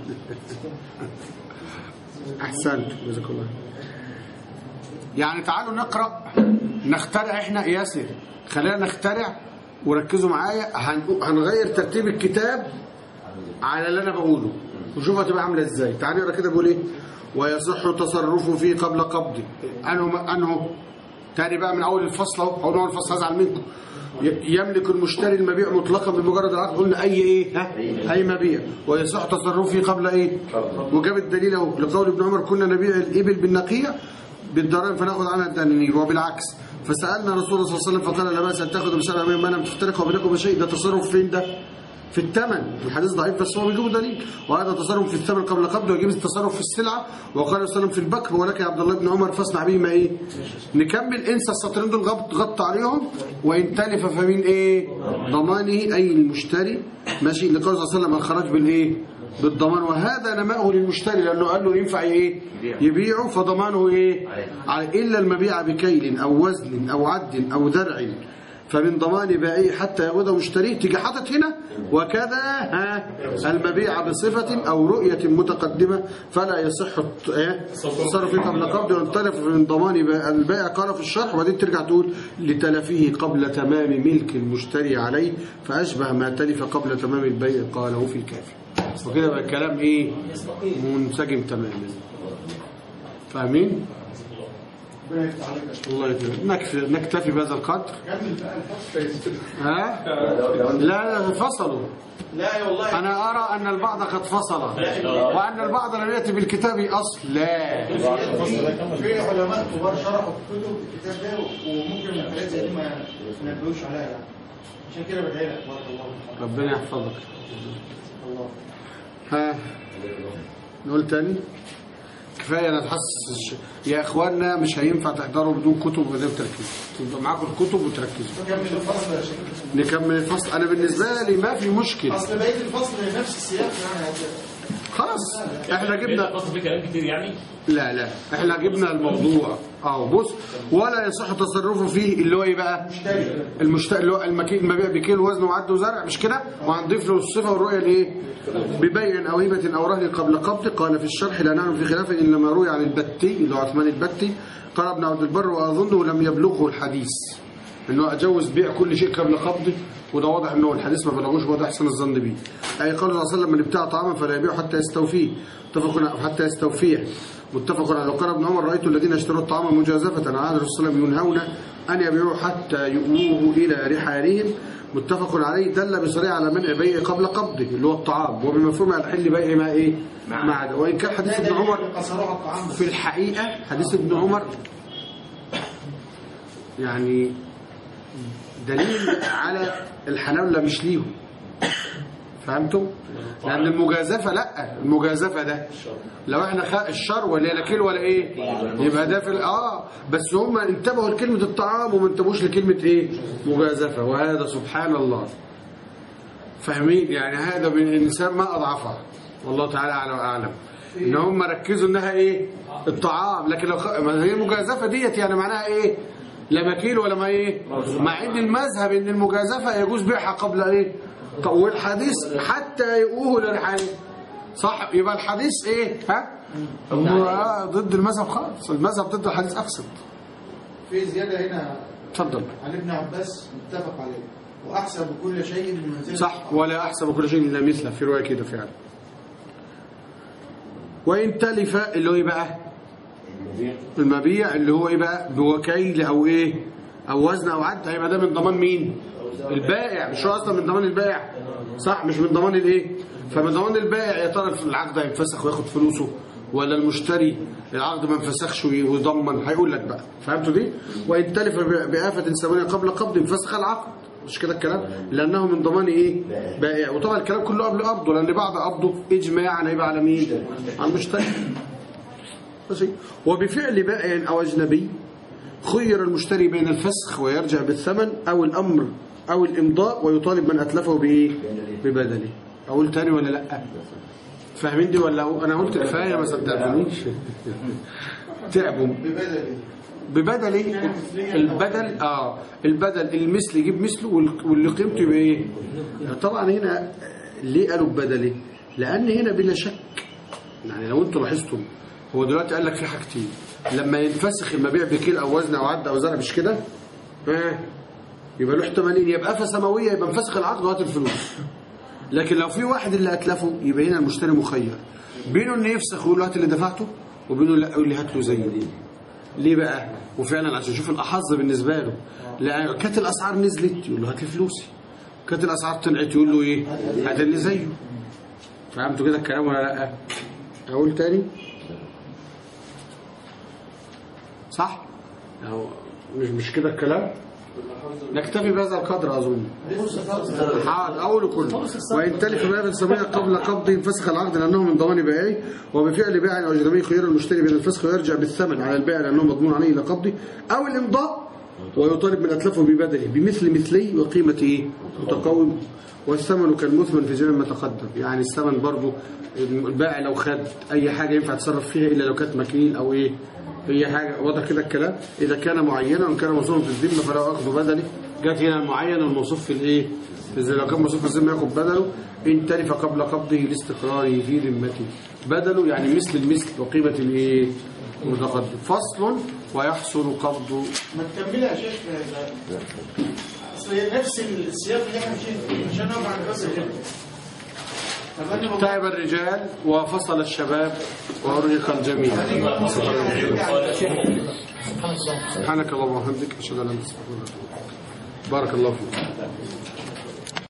احسنت جزاك الله. يعني تعالوا نقرا نخترع احنا ياسر، خلينا نخترع وركزوا معايا. هنغير ترتيب الكتاب على اللي انا بقوله وشوف هتبقى عامله ازاي. تعالوا نقرا كده بيقول ايه ويصح تصرفه فيه قبل قبضه. انه تاني بقى من اول الفصل اهو، اول الفصل هزعل منكم. يملك المشتري المبيع مطلقا بمجرد العقد. قلنا اي ايه اي مبيع. ويصح تصرفه قبل ايه وجاب الدليل اهو لقول ابن عمر كنا نبيع الابل بالنقيه بالدراهم فناخذ عنها الدنانير وبالعكس. فسالنا رسول الله صلى الله عليه وسلم فقال لا باس ان تاخذ بسعر ما لم تفترق وبينكم شيء. ده تصرف فين ده في الثمن. الحديث ضعيف بس هو بيجيب دليل. وهذا تصرف في الثمن قبل قبضه ويجيب التصرف في السلعه. وقال صلى الله عليه وسلم في البكر ولك يا عبد الله بن عمر فاصنع به ما ايه. نكمل انسى السطرين دول غط عليهم. وان تلف فمن ايه ضمانه اي المشتري ماشي. لقول صلى الله عليه وسلم الخراج بالايه بالضمان. وهذا نماءه للمشتري لانه قال له ينفع ايه يبيعه فضمانه ايه الا المبيع بكيل او وزن او عد او ذرع فمن ضمان بائعه حتى يعود مشتريه. تيجي حاطط هنا وكذا المبيع بصفة أو رؤية متقدمة فلا يصح التصرف قبل قبض وانتلف من ضمان البائع. قال في الشرح وبعدين ترجع تقول لتلفه قبل تمام ملك المشتري عليه فأشبه ما تلف قبل تمام البيع قاله في الكافي. وكده بقى الكلام ايه منسجم تماما. فاهمين؟ الله يكرمك. نكتفي بهذا القدر. ها لا فصلوا. لا والله انا ارى ان البعض قد فصل وان البعض لم ياتي بالكتاب اصلا. في علماء كبار شرحوا في كتب الكتاب ده وممكن الحاجات زي دي ما نبهوش عليها يعني. عشان كده بدعي لك بارك الله ربنا يحفظك. الله. ها نقول تاني كفايه. انا اتحسس يا اخواننا مش هينفع تحضروا بدون كتب وبدون تركيز. تبقى معاكم الكتب وتركزوا. نكمل الفصل يا شيخ. نكمل الفصل. انا بالنسبه لي ما في مشكله. اصل بقيه الفصل نفس السياق يعني. خلاص احنا جبنا الفصل فيه كلام كتير يعني. لا احنا جبنا الموضوع بص. ولا يصح تصرفه فيه اللي هو ايه بقى المشتري اللي هو المبيع بكيلو وزن وعد وزرع مش كده. وهنضيف له الصفه والرؤيه الايه ببيع او هبه او رهن قبل قبض. قال في الشرح لا نعلم في خلافه الا ما روي عن البتي اللي هو عثمان البتي. قال ابن عبد البر واظنه لم يبلغه الحديث انه اجوز بيع كل شيء قبل قبضه. وده واضح انه الحديث ما بلغوش وده احسن الظن به. اي قال صلى الله عليه وسلم من ابتاع طعاما فلا يبيعه حتى يستوفيه. حتى يستوفيه متفق على. قال ابن عمر رايت الذين اشتروا الطعام مجازفه على عهد الرسول صلى الله عليه وسلم ينهون أن يبيعوا حتى يؤوه إلى رحالهم متفق عليه، دل بصريح على منع بيع قبل قبضه اللي هو الطعام، وبمفهوم على حل بيع ما إيه ما عدا. وإن كان حديث ابن عمر في الحقيقة حديث ابن عمر يعني دليل على الحناولة مش ليهم، فهمتم؟ لأن المجازفة لا، المجازفة ده لو احنا الشر ولا لا كيل ولا ايه يبقى ده في بس هم انتبهوا لكلمة الطعام وما انتبهوش لكلمة ايه مجازفة، وهذا سبحان الله فاهمين يعني هذا من الإنسان ما أضعفه والله تعالى أعلى وأعلم، إن هم ركزوا إنها ايه الطعام، لكن لو ما هي المجازفة ديت يعني معناها ايه لا مكيل ولا ما ايه، مع ان المذهب ان المجازفة يجوز بيعها قبل ايه، والحديث حتى يؤوه للرحال صح، يبقى الحديث ايه ضد المذهب خالص، المذهب ضد الحديث اقصد. في زيادة هنا اتفضل. عن ابن عباس متفق عليه، واحسب كل شيء بمنزله صح، ولا احسب كل شيء الا مثله، في رواية كده فعلا. وان تلف اللي هو ايه بقى المبيع اللي هو ايه بقى بوكيل او ايه او وزن او عد، هيبقى ده من ضمان مين البائع، مش هو اصلا من ضمان البائع صح، مش من ضمان الايه، فمن ضمان البائع يا ترى العقد هينفسخ وياخد فلوسه ولا المشتري العقد ما انفسخش ويضمن، هيقول لك بقى فهمتوا دي. وان تلف بآفة سماوية قبل قبض انفسخ العقد، مش كده الكلام، لانه من ضمان ايه بائع، وطبعا الكلام كله قبل قبضه، لان بعد قبضه اجماعا هيبقى على مين على المشتري. وبفعل بائع او اجنبي خير المشتري بين الفسخ ويرجع بالثمن او الامر او الامضاء ويطالب من اتلفه بايه ببدله. اقول تاني ولا لا فاهمين دي ولا انا قلت كفايه ما صدقتونيش تعبوا ببدله البدل البدل المثل يجيب مثله واللي قيمته يبقى ايه. طبعا هنا ليه قالوا ببدله؟ لان هنا بلا شك يعني لو انتوا لاحظتم هو دلوقتي قال لك في حاجتين، لما ينفسخ المبيع بكيل او وزن او عد او زرع مش كده يبقى له احتمالين، يبقى آفة سماوية يبقى انفسخ العقد وهات الفلوس، لكن لو في واحد اللي اتلفه يبقى هنا المشتري مخير بينه ان يفسخ ويقول له هات اللي دفعته، وبينه لا يقول لي هات له زيه. ليه بقى؟ وفعلا عشان يشوف الاحظ بالنسبه له، لان كانت الاسعار نزلت يقول له هات لي فلوسي، كانت الاسعار طلعت يقول له ايه هات اللي زيه. فهمتوا كده الكلام ولا لا؟ اقول تاني صح؟ مش كده الكلام؟ نكتفي بهذا القدر أظن. أول كله. وإن تلف بآفة سماوية قبل قبضه انفسخ العقد لأنه من ضمان بائعه، وبفعل بائع أو أجنبي خير المشتري بين الفسخ ويرجع بالثمن على البائع لأنه مضمون عليه إلى قبضه، أو الإمضاء ويطالب من أتلفه ببدله بمثل مثلي وقيمة إيه متقوم، والثمن كالمثمن في جميع ما تقدم. يعني الثمن برضه البائع لو خد أي حاجة ينفع تصرف فيها إلا لو كانت مكيل أو إيه هي حاجة واضح كده الكلام. إذا كان معينا وإن كان موصوفا في الذمة فلا أخذ بدله، جات هنا المعين والموصوف في الإيه إذا لو كان موصوف في الذمة ياخد بدله. إن تلف قبل قبضه لاستقراره في ذمته بدله يعني مثل المثل وقيمة الإيه متقدم. فصل ويحصل قبض. ما تكملها يا شيخ، اصل نفس السياق اللي احنا فيه عشان نقف على الفصل كده. تعب الرجال وفصل الشباب وأرهق الجميع. سبحانك اللهم وبحمدك أشهد أن لا إله إلا أنت أستغفرك وأتوب إليك. بارك الله فيك.